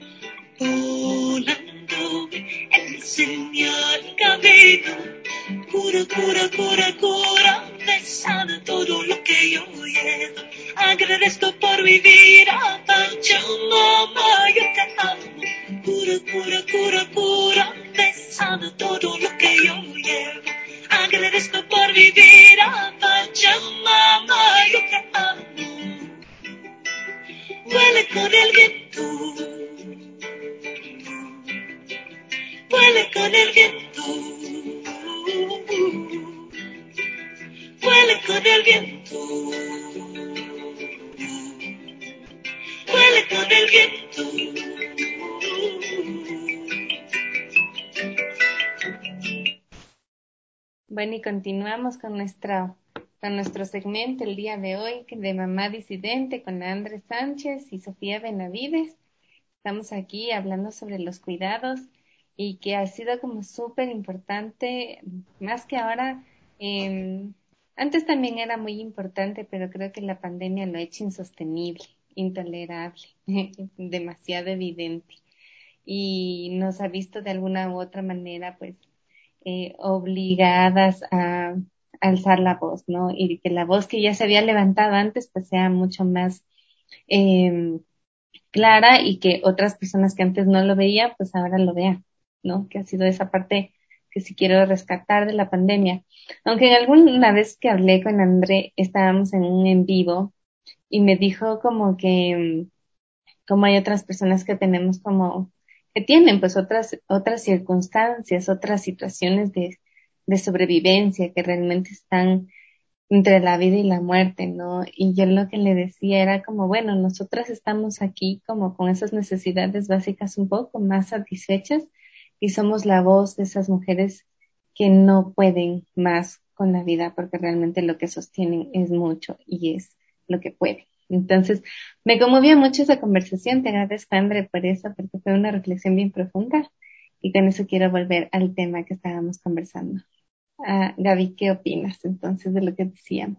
volando me enseña el camino. Cura, cura, cura, cura, me sana todo lo que yo llevo. Agradezco por mi vida, Pachamama, yo te amo. Cura, cura, cura, cura, me sana todo lo que yo llevo. Agradezco por mi vida, Pachamama, yo te amo. Huele con el viento, huele con el viento, huele con el viento, huele con el viento. Bueno, y continuamos con nuestro segmento el día de hoy de Mamá Disidente con Andrés Sánchez y Sofía Benavides. Estamos aquí hablando sobre los cuidados y que ha sido como súper importante, más que ahora. Antes también era muy importante, pero creo que la pandemia lo ha hecho insostenible, intolerable, demasiado evidente. Y nos ha visto de alguna u otra manera, pues, obligadas a alzar la voz, ¿no? Y que la voz que ya se había levantado antes, pues, sea mucho más clara y que otras personas que antes no lo veían, pues ahora lo vean, ¿no? Que ha sido esa parte que sí quiero rescatar de la pandemia. Aunque alguna vez que hablé con André, estábamos en un en vivo y me dijo como que, como hay otras personas que tenemos como, que tienen pues otras circunstancias, otras situaciones de sobrevivencia que realmente están entre la vida y la muerte, ¿no? Y yo lo que le decía era como, bueno, nosotras estamos aquí como con esas necesidades básicas un poco más satisfechas y somos la voz de esas mujeres que no pueden más con la vida porque realmente lo que sostienen es mucho y es lo que pueden. Entonces, me conmovió mucho esa conversación. Te agradezco, André, por eso, porque fue una reflexión bien profunda y con eso quiero volver al tema que estábamos conversando. Gaby, ¿qué opinas entonces de lo que decíamos?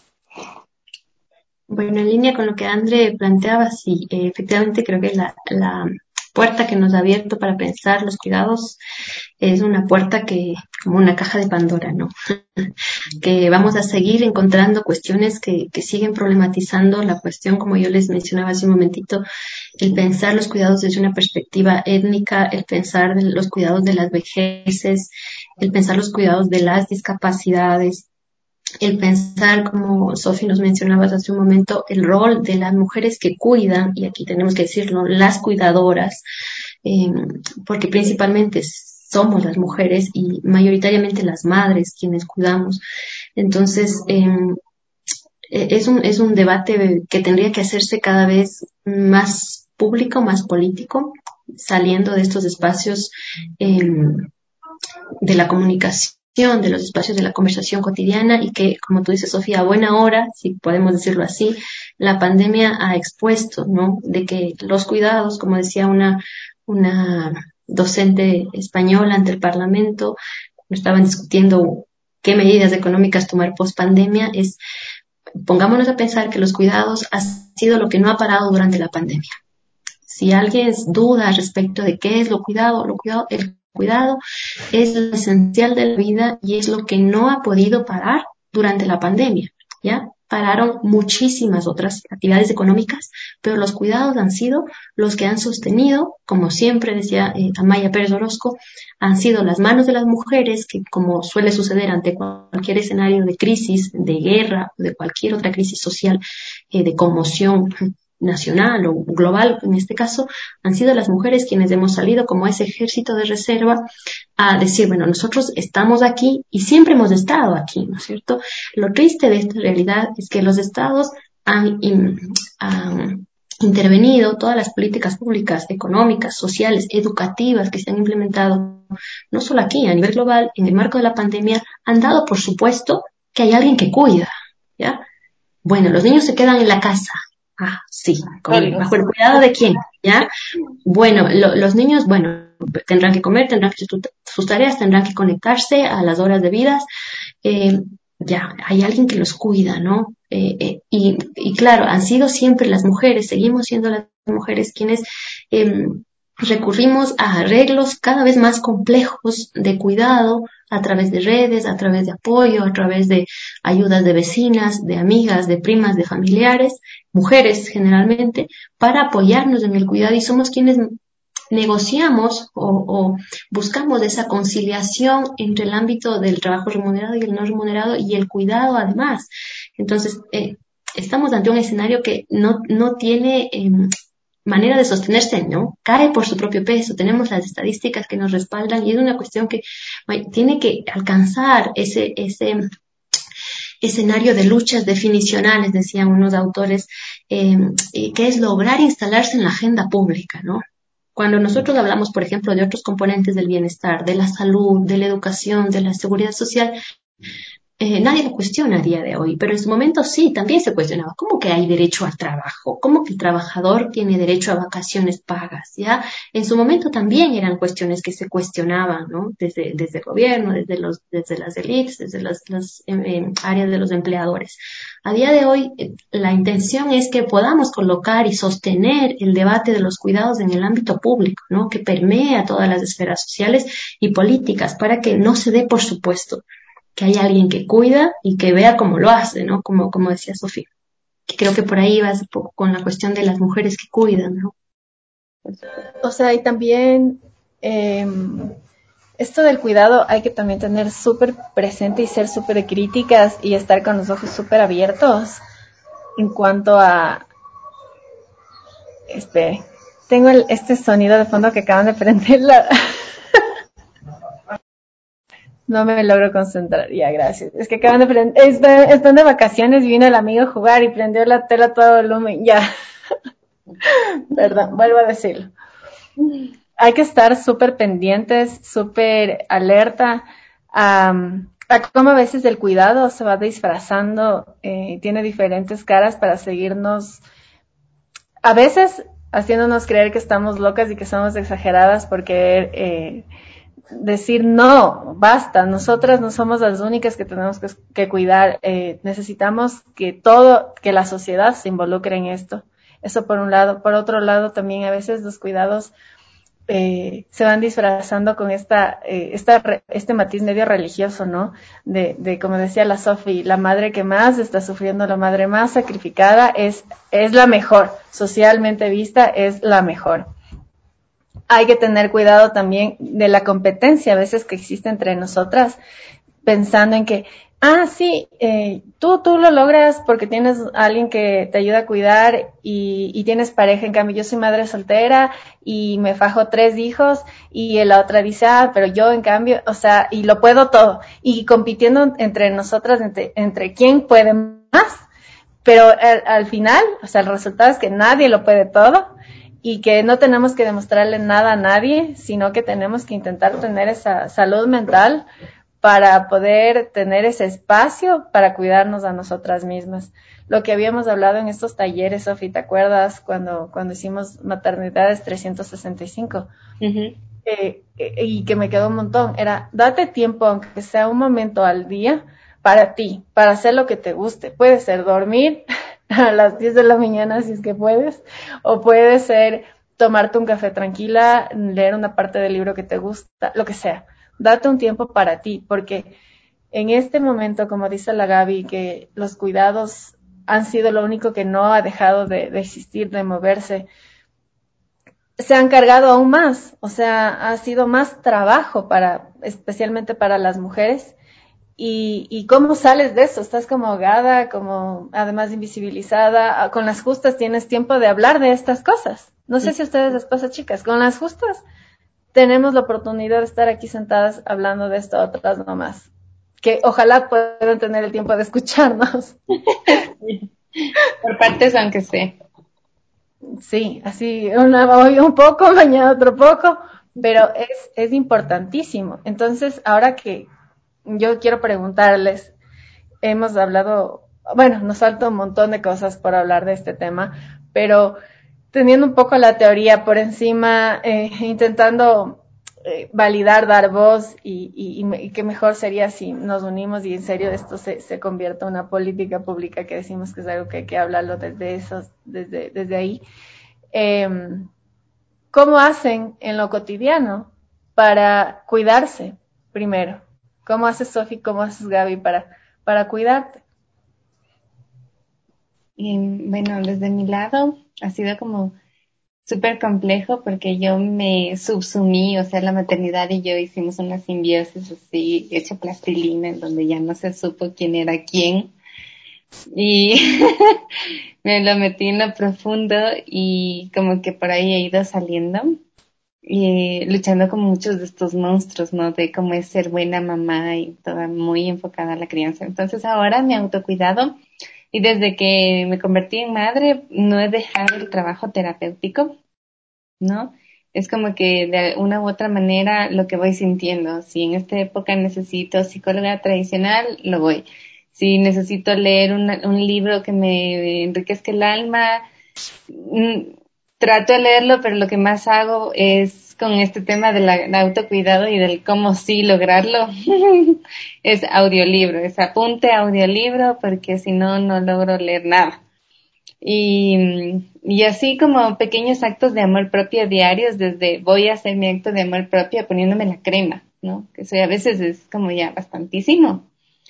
Bueno, en línea con lo que André planteaba, sí, efectivamente creo que la puerta que nos ha abierto para pensar los cuidados es una puerta que, como una caja de Pandora, ¿no? Que vamos a seguir encontrando cuestiones que siguen problematizando la cuestión, como yo les mencionaba hace un momentito, el pensar los cuidados desde una perspectiva étnica, el pensar los cuidados de las vejeces, el pensar los cuidados de las discapacidades, el pensar, como Sofi nos mencionabas hace un momento, el rol de las mujeres que cuidan, y aquí tenemos que decirlo, las cuidadoras, porque principalmente somos las mujeres y mayoritariamente las madres quienes cuidamos. Entonces, es un debate que tendría que hacerse cada vez más público, más político, saliendo de estos espacios de la comunicación, de los espacios de la conversación cotidiana y que, como tú dices, Sofía, a buena hora, si podemos decirlo así, la pandemia ha expuesto, ¿no? De que los cuidados, como decía una docente española ante el Parlamento, estaban discutiendo qué medidas económicas tomar post pandemia es, pongámonos a pensar que los cuidados ha sido lo que no ha parado durante la pandemia. Si alguien duda respecto de qué es el cuidado es lo esencial de la vida y es lo que no ha podido parar durante la pandemia, ¿ya? Pararon muchísimas otras actividades económicas, pero los cuidados han sido los que han sostenido, como siempre decía Amaya Pérez Orozco, han sido las manos de las mujeres que, como suele suceder ante cualquier escenario de crisis, de guerra, de cualquier otra crisis social, de conmoción nacional o global, en este caso, han sido las mujeres quienes hemos salido como ese ejército de reserva a decir, bueno, nosotros estamos aquí y siempre hemos estado aquí, ¿no es cierto? Lo triste de esta realidad es que los estados han intervenido, todas las políticas públicas, económicas, sociales, educativas que se han implementado, no solo aquí, a nivel global, en el marco de la pandemia, han dado por supuesto que hay alguien que cuida, ¿ya? Bueno, los niños se quedan en la casa. Ah, sí, bajo el cuidado de quién, ¿ya? Bueno, los niños, bueno, tendrán que comer, tendrán que hacer sus tareas, tendrán que conectarse a las horas debidas, ya, hay alguien que los cuida, ¿no? Y claro, han sido siempre las mujeres, seguimos siendo las mujeres quienes recurrimos a arreglos cada vez más complejos de cuidado a través de redes, a través de apoyo, a través de ayudas de vecinas, de amigas, de primas, de familiares, mujeres generalmente, para apoyarnos en el cuidado y somos quienes negociamos o buscamos esa conciliación entre el ámbito del trabajo remunerado y el no remunerado y el cuidado además. Entonces, estamos ante un escenario que no tiene manera de sostenerse, ¿no? Cae por su propio peso. Tenemos las estadísticas que nos respaldan y es una cuestión que tiene que alcanzar ese escenario de luchas definicionales, decían unos autores, que es lograr instalarse en la agenda pública, ¿no? Cuando nosotros hablamos, por ejemplo, de otros componentes del bienestar, de la salud, de la educación, de la seguridad social, nadie lo cuestiona a día de hoy, pero en su momento sí, también se cuestionaba. ¿Cómo que hay derecho al trabajo? ¿Cómo que el trabajador tiene derecho a vacaciones pagas? ¿Ya? En su momento también eran cuestiones que se cuestionaban, ¿no? Desde el gobierno, desde las élites, desde las áreas de los empleadores. A día de hoy, la intención es que podamos colocar y sostener el debate de los cuidados en el ámbito público, ¿no? Que permea todas las esferas sociales y políticas para que no se dé por supuesto que hay alguien que cuida y que vea cómo lo hace, ¿no? Como decía Sofía. Que creo que por ahí vas un poco con la cuestión de las mujeres que cuidan, ¿no? O sea, y también esto del cuidado hay que también tener súper presente y ser súper críticas y estar con los ojos súper abiertos en cuanto a... tengo este sonido de fondo que acaban de prender la... No me logro concentrar. Ya, gracias. Es que acaban de prender... Están de vacaciones y vino el amigo a jugar y prendió la tela a todo volumen. Ya. Perdón, vuelvo a decirlo. Hay que estar súper pendientes, súper alerta a cómo a veces el cuidado se va disfrazando, tiene diferentes caras para seguirnos, a veces haciéndonos creer que estamos locas y que somos exageradas por querer decir no, basta, nosotras no somos las únicas que tenemos que cuidar, necesitamos que la sociedad se involucre en esto. Eso por un lado. Por otro lado, también a veces los cuidados se van disfrazando con este matiz medio religioso, ¿no? De como decía la Sofi, la madre que más está sufriendo, la madre más sacrificada es la mejor, socialmente vista es la mejor. Hay que tener cuidado también de la competencia a veces que existe entre nosotras, pensando en que, sí, tú lo logras porque tienes a alguien que te ayuda a cuidar y tienes pareja, en cambio yo soy madre soltera y me fajo 3 hijos y la otra dice, pero yo en cambio, o sea, y lo puedo todo, y compitiendo entre nosotras, entre quién puede más, pero al final, o sea, el resultado es que nadie lo puede todo y que no tenemos que demostrarle nada a nadie, sino que tenemos que intentar tener esa salud mental para poder tener ese espacio para cuidarnos a nosotras mismas. Lo que habíamos hablado en estos talleres, Sofi, ¿te acuerdas cuando hicimos Maternidades 365? Uh-huh. Y que me quedó un montón, era date tiempo, aunque sea un momento al día, para ti, para hacer lo que te guste. Puede ser dormir a las 10 de la mañana si es que puedes, o puede ser tomarte un café tranquila, leer una parte del libro que te gusta, lo que sea. Date un tiempo para ti, porque en este momento, como dice la Gaby, que los cuidados han sido lo único que no ha dejado de existir, de moverse, se han cargado aún más, o sea, ha sido más trabajo especialmente para las mujeres. ¿Y cómo sales de eso? Estás como ahogada, como además invisibilizada. Con las justas tienes tiempo de hablar de estas cosas. No sé si a ustedes les pasa, chicas. Con las justas tenemos la oportunidad de estar aquí sentadas hablando de esto a otras nomás. Que ojalá puedan tener el tiempo de escucharnos. Por partes, aunque sea. Sí, así, hoy un poco, mañana otro poco, pero es importantísimo. Entonces, ahora que yo quiero preguntarles, hemos hablado, bueno, nos falta un montón de cosas por hablar de este tema, pero teniendo un poco la teoría por encima, intentando validar, dar voz y qué mejor sería si nos unimos y en serio esto se convierta en una política pública, que decimos que es algo que hay que hablarlo desde ahí. ¿Cómo hacen en lo cotidiano para cuidarse primero? ¿Cómo haces, Sofi? ¿Cómo haces, Gaby, para cuidarte? Bueno, desde mi lado ha sido como súper complejo porque yo me subsumí, o sea, la maternidad y yo hicimos una simbiosis así, hecha plastilina, en donde ya no se supo quién era quién. Y me lo metí en lo profundo y como que por ahí he ido saliendo y luchando con muchos de estos monstruos, ¿no? De cómo es ser buena mamá y toda muy enfocada a la crianza. Entonces ahora me autocuidado y desde que me convertí en madre no he dejado el trabajo terapéutico, ¿no? Es como que de una u otra manera lo que voy sintiendo. Si en esta época necesito psicóloga tradicional, lo voy. Si necesito leer un libro que me enriquezca el alma, trato de leerlo, pero lo que más hago es con este tema del autocuidado y del cómo sí lograrlo, es audiolibro, es apunte audiolibro, porque si no, no logro leer nada. Y así como pequeños actos de amor propio diarios, desde voy a hacer mi acto de amor propio poniéndome la crema, ¿no? Que eso a veces es como ya bastantísimo.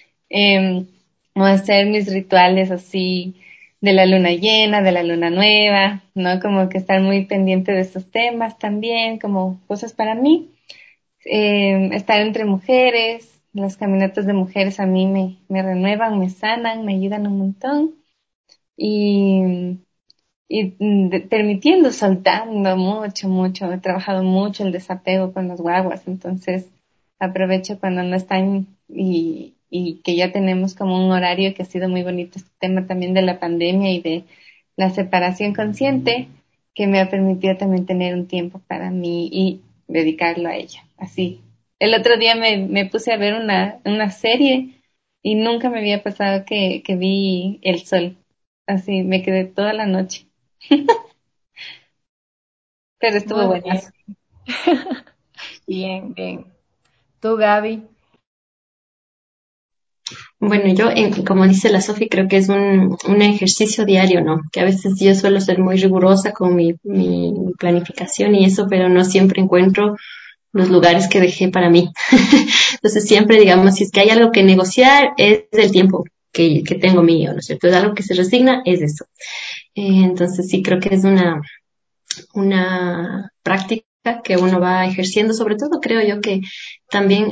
O hacer mis rituales así de la luna llena, de la luna nueva, ¿no? Como que estar muy pendiente de estos temas también, como cosas para mí. Estar entre mujeres, las caminatas de mujeres a mí me renuevan, me sanan, me ayudan un montón. Y permitiendo, soltando mucho. He trabajado mucho el desapego con los guaguas, entonces aprovecho cuando no están y que ya tenemos como un horario, que ha sido muy bonito este tema también de la pandemia y de la separación consciente, que me ha permitido también tener un tiempo para mí y dedicarlo a ella. Así. El otro día me puse a ver una serie y nunca me había pasado que vi El Sol. Así, me quedé toda la noche. Pero estuvo buenazo. Bien, bien. ¿Tú, Gaby? Bueno, yo, como dice la Sofi, creo que es un ejercicio diario, ¿no? Que a veces yo suelo ser muy rigurosa con mi planificación y eso, pero no siempre encuentro los lugares que dejé para mí. Entonces siempre, digamos, si es que hay algo que negociar, es el tiempo que tengo mío, ¿no es cierto? Es algo que se resigna, es eso. Entonces sí creo que es una práctica que uno va ejerciendo, sobre todo creo yo que también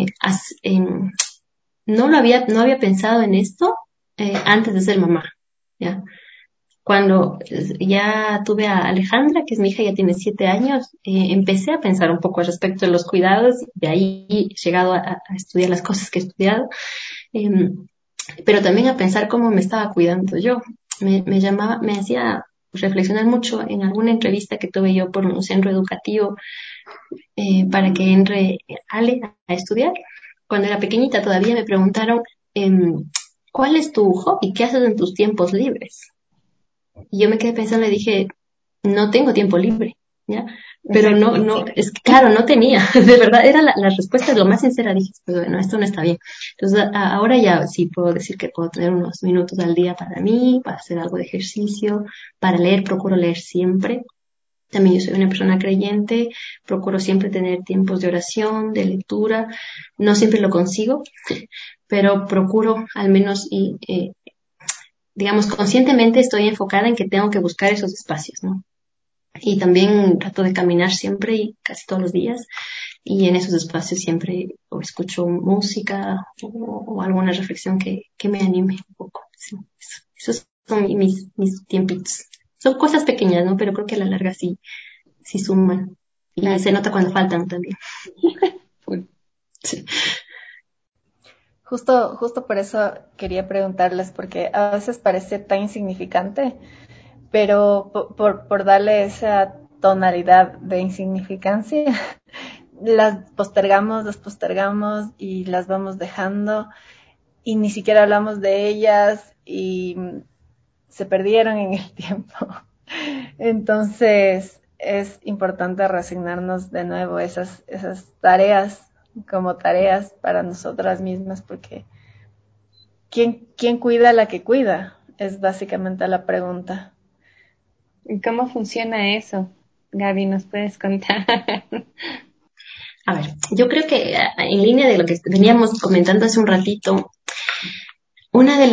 no había pensado en esto antes de ser mamá, ¿ya? Cuando ya tuve a Alejandra, que es mi hija, ya tiene 7 años, empecé a pensar un poco al respecto de los cuidados, de ahí he llegado a estudiar las cosas que he estudiado, pero también a pensar cómo me estaba cuidando yo. Me hacía reflexionar mucho en alguna entrevista que tuve yo por un centro educativo para que entre Ale a estudiar. cuando era pequeñita todavía me preguntaron, ¿cuál es tu hobby? ¿Qué haces en tus tiempos libres? Y yo me quedé pensando y dije, no tengo tiempo libre, ¿ya? Pero es que claro, no tenía, de verdad, era la respuesta lo más sincera, dije, pues bueno, esto no está bien. Entonces, ahora ya sí puedo decir que puedo tener unos minutos al día para mí, para hacer algo de ejercicio, para leer, procuro leer siempre. También yo soy una persona creyente, procuro siempre tener tiempos de oración, de lectura, no siempre lo consigo, pero procuro al menos digamos, conscientemente estoy enfocada en que tengo que buscar esos espacios, ¿no? Y también trato de caminar siempre y casi todos los días. Y en esos espacios siempre o escucho música o alguna reflexión que me anime un poco. Sí, esos son mis tiempitos. Son cosas pequeñas, ¿no? Pero creo que a la larga sí suman. Y se nota cuando faltan también. Sí. Justo por eso quería preguntarles, porque a veces parece tan insignificante, pero por darle esa tonalidad de insignificancia, las postergamos y las vamos dejando y ni siquiera hablamos de ellas y se perdieron en el tiempo. Entonces es importante resignarnos de nuevo esas tareas como tareas para nosotras mismas, porque ¿quién cuida a la que cuida? Es básicamente la pregunta. ¿Y cómo funciona eso? Gaby, ¿nos puedes contar? A ver, yo creo que en línea de lo que veníamos comentando hace un ratito, uno de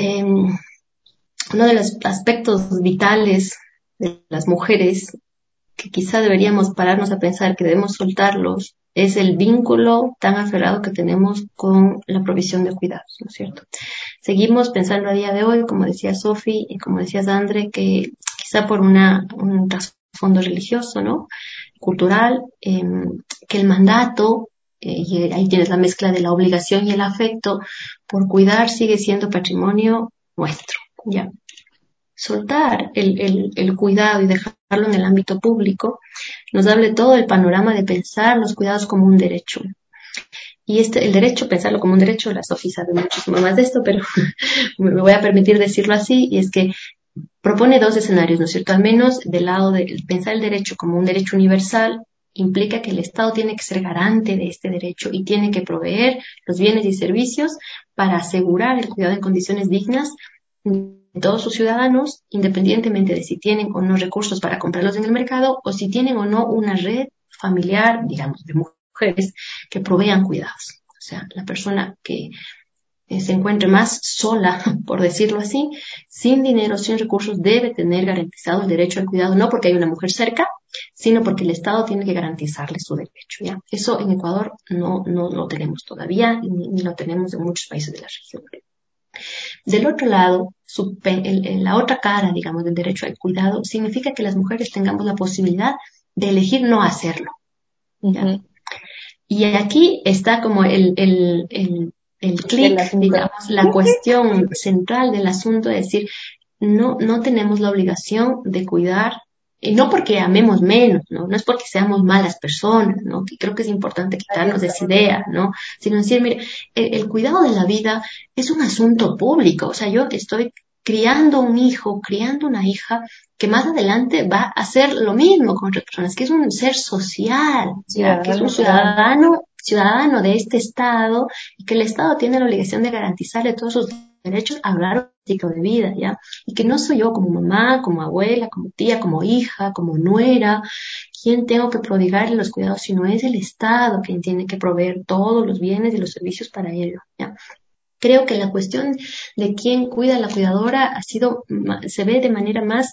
los aspectos vitales de las mujeres que quizá deberíamos pararnos a pensar que debemos soltarlos es el vínculo tan aferrado que tenemos con la provisión de cuidados, ¿no es cierto? Seguimos pensando a día de hoy, como decía Sofi y como decías Andre, que quizá por un trasfondo religioso, ¿no? Cultural, que el mandato, y ahí tienes la mezcla de la obligación y el afecto, por cuidar sigue siendo patrimonio nuestro, ¿ya? Soltar el cuidado y dejarlo en el ámbito público nos abre todo el panorama de pensar los cuidados como un derecho. Y el derecho, pensarlo como un derecho, la Sofía sabe muchísimo más de esto, pero me voy a permitir decirlo así, y es que propone dos escenarios, ¿no es cierto? Al menos del lado de pensar el derecho como un derecho universal implica que el Estado tiene que ser garante de este derecho y tiene que proveer los bienes y servicios para asegurar el cuidado en condiciones dignas de todos sus ciudadanos, independientemente de si tienen o no recursos para comprarlos en el mercado o si tienen o no una red familiar, digamos, de mujeres que provean cuidados. O sea, la persona que se encuentre más sola, por decirlo así, sin dinero, sin recursos, debe tener garantizado el derecho al cuidado, no porque hay una mujer cerca, sino porque el Estado tiene que garantizarle su derecho, ¿ya? Eso en Ecuador no lo tenemos todavía, ni lo tenemos en muchos países de la región. Del otro lado, la otra cara, digamos, del derecho al cuidado, significa que las mujeres tengamos la posibilidad de elegir no hacerlo, ¿ya? Uh-huh. Y aquí está como el clic, digamos, la cuestión central del asunto, es decir, no tenemos la obligación de cuidar, y no porque amemos menos, ¿no? No es porque seamos malas personas, ¿no? Que creo que es importante quitarnos de esa idea, ¿no? Sino decir, mire, el cuidado de la vida es un asunto público, o sea, yo estoy criando un hijo, criando una hija que más adelante va a hacer lo mismo con otras personas, que es un ser social, ¿ya? Que es un ciudadano de este Estado y que el Estado tiene la obligación de garantizarle todos sus derechos a lo largo del ciclo de vida, ¿ya? Y que no soy yo como mamá, como abuela, como tía, como hija, como nuera, quien tengo que prodigarle los cuidados, sino es el Estado quien tiene que proveer todos los bienes y los servicios para ello, ¿ya? Creo que la cuestión de quién cuida a la cuidadora se ve de manera más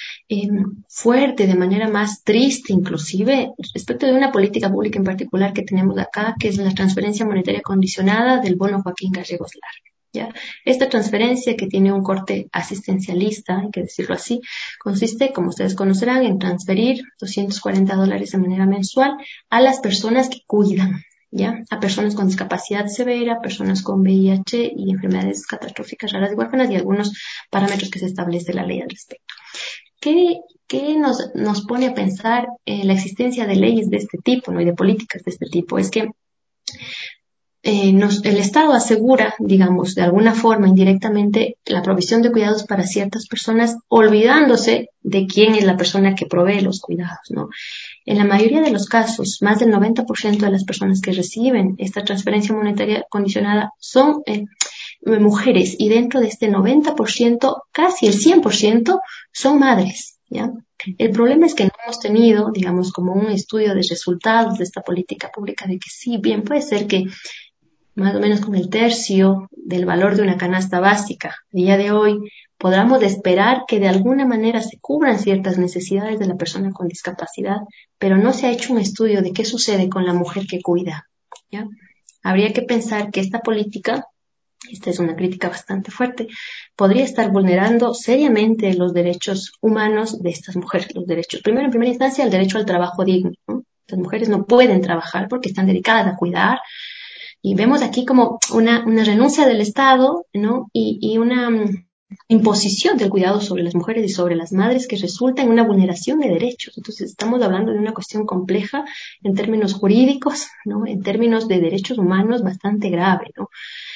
fuerte, de manera más triste inclusive, respecto de una política pública en particular que tenemos acá, que es la transferencia monetaria condicionada del bono Joaquín Gallegos Lara, ¿ya? Esta transferencia, que tiene un corte asistencialista, hay que decirlo así, consiste, como ustedes conocerán, en transferir $240 de manera mensual a las personas que cuidan, ¿ya? A personas con discapacidad severa, personas con VIH y enfermedades catastróficas raras y huérfanas, y algunos parámetros que se establece la ley al respecto. ¿Qué nos pone a pensar la existencia de leyes de este tipo, ¿no? Y de políticas de este tipo? Es que el Estado asegura, digamos, de alguna forma, indirectamente, la provisión de cuidados para ciertas personas, olvidándose de quién es la persona que provee los cuidados, ¿no? En la mayoría de los casos, más del 90% de las personas que reciben esta transferencia monetaria condicionada son mujeres, y dentro de este 90%, casi el 100% son madres, ¿ya? El problema es que no hemos tenido, digamos, como un estudio de resultados de esta política pública, de que sí, bien puede ser que más o menos con el tercio del valor de una canasta básica a día de hoy podamos esperar que de alguna manera se cubran ciertas necesidades de la persona con discapacidad, pero no se ha hecho un estudio de qué sucede con la mujer que cuida, ¿ya? Habría que pensar que esta política, esta es una crítica bastante fuerte, podría estar vulnerando seriamente los derechos humanos de estas mujeres. Los derechos, primero, en primera instancia, el derecho al trabajo digno, ¿no? Las mujeres no pueden trabajar porque están dedicadas a cuidar, y vemos aquí como una renuncia del Estado, ¿no? Y una imposición del cuidado sobre las mujeres y sobre las madres que resulta en una vulneración de derechos. Entonces estamos hablando de una cuestión compleja en términos jurídicos, ¿no? En términos de derechos humanos bastante grave, ¿no?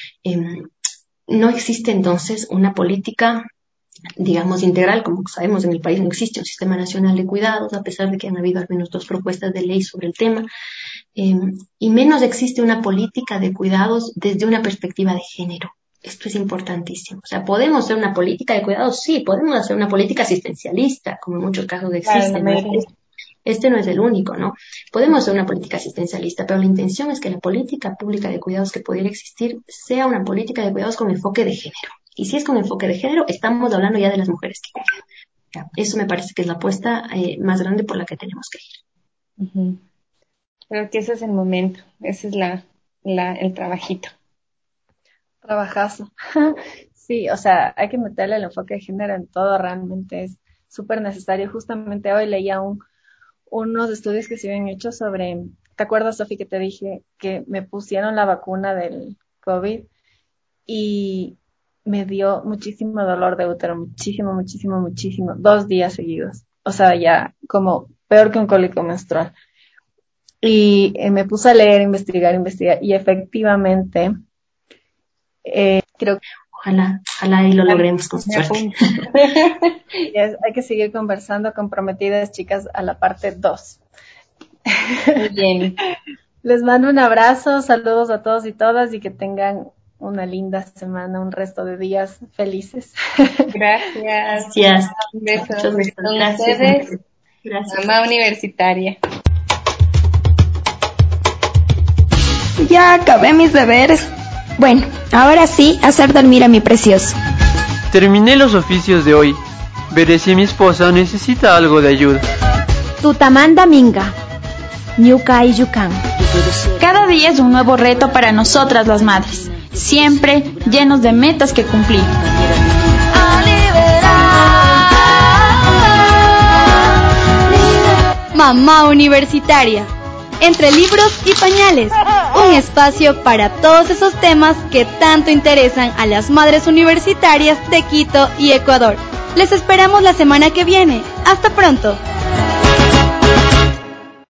No existe entonces una política, digamos, integral. Como sabemos, en el país no existe un sistema nacional de cuidados, a pesar de que han habido al menos 2 propuestas de ley sobre el tema, y menos existe una política de cuidados desde una perspectiva de género. Esto es importantísimo. O sea, ¿podemos hacer una política de cuidados? Sí, podemos hacer una política asistencialista, como en muchos casos existen. Claro, este no es el único, ¿no? Podemos hacer una política asistencialista, pero la intención es que la política pública de cuidados que pudiera existir sea una política de cuidados con enfoque de género. Y si es con enfoque de género, estamos hablando ya de las mujeres que cuidan. Eso me parece que es la apuesta más grande por la que tenemos que ir. Uh-huh. Creo que ese es el momento, ese es el trabajito. Trabajazo. Sí, o sea, hay que meterle el enfoque de género en todo, realmente es súper necesario. Justamente hoy leía unos estudios que se habían hecho sobre, ¿te acuerdas, Sofi, que te dije que me pusieron la vacuna del COVID y me dio muchísimo dolor de útero, muchísimo, 2 días seguidos? O sea, ya como peor que un cólico menstrual. Y me puse a leer, investigar, y efectivamente, creo que ojalá y lo logremos con suerte. Hay que seguir conversando, comprometidas, chicas, a la parte 2. Muy bien. Les mando un abrazo, saludos a todos y todas, y que tengan una linda semana, un resto de días felices. Gracias. Un beso. Con ustedes, gracias. Mamá Universitaria. Ya acabé mis deberes. Bueno, ahora sí, hacer dormir a mi precioso. Terminé los oficios de hoy. Veré si mi esposa necesita algo de ayuda. Tutamanda Minga, Ñuka y Yucan. Cada día es un nuevo reto para nosotras las madres, siempre llenos de metas que cumplir. Mamá Universitaria, entre libros y pañales, un espacio para todos esos temas que tanto interesan a las madres universitarias de Quito y Ecuador. Les esperamos la semana que viene. Hasta pronto.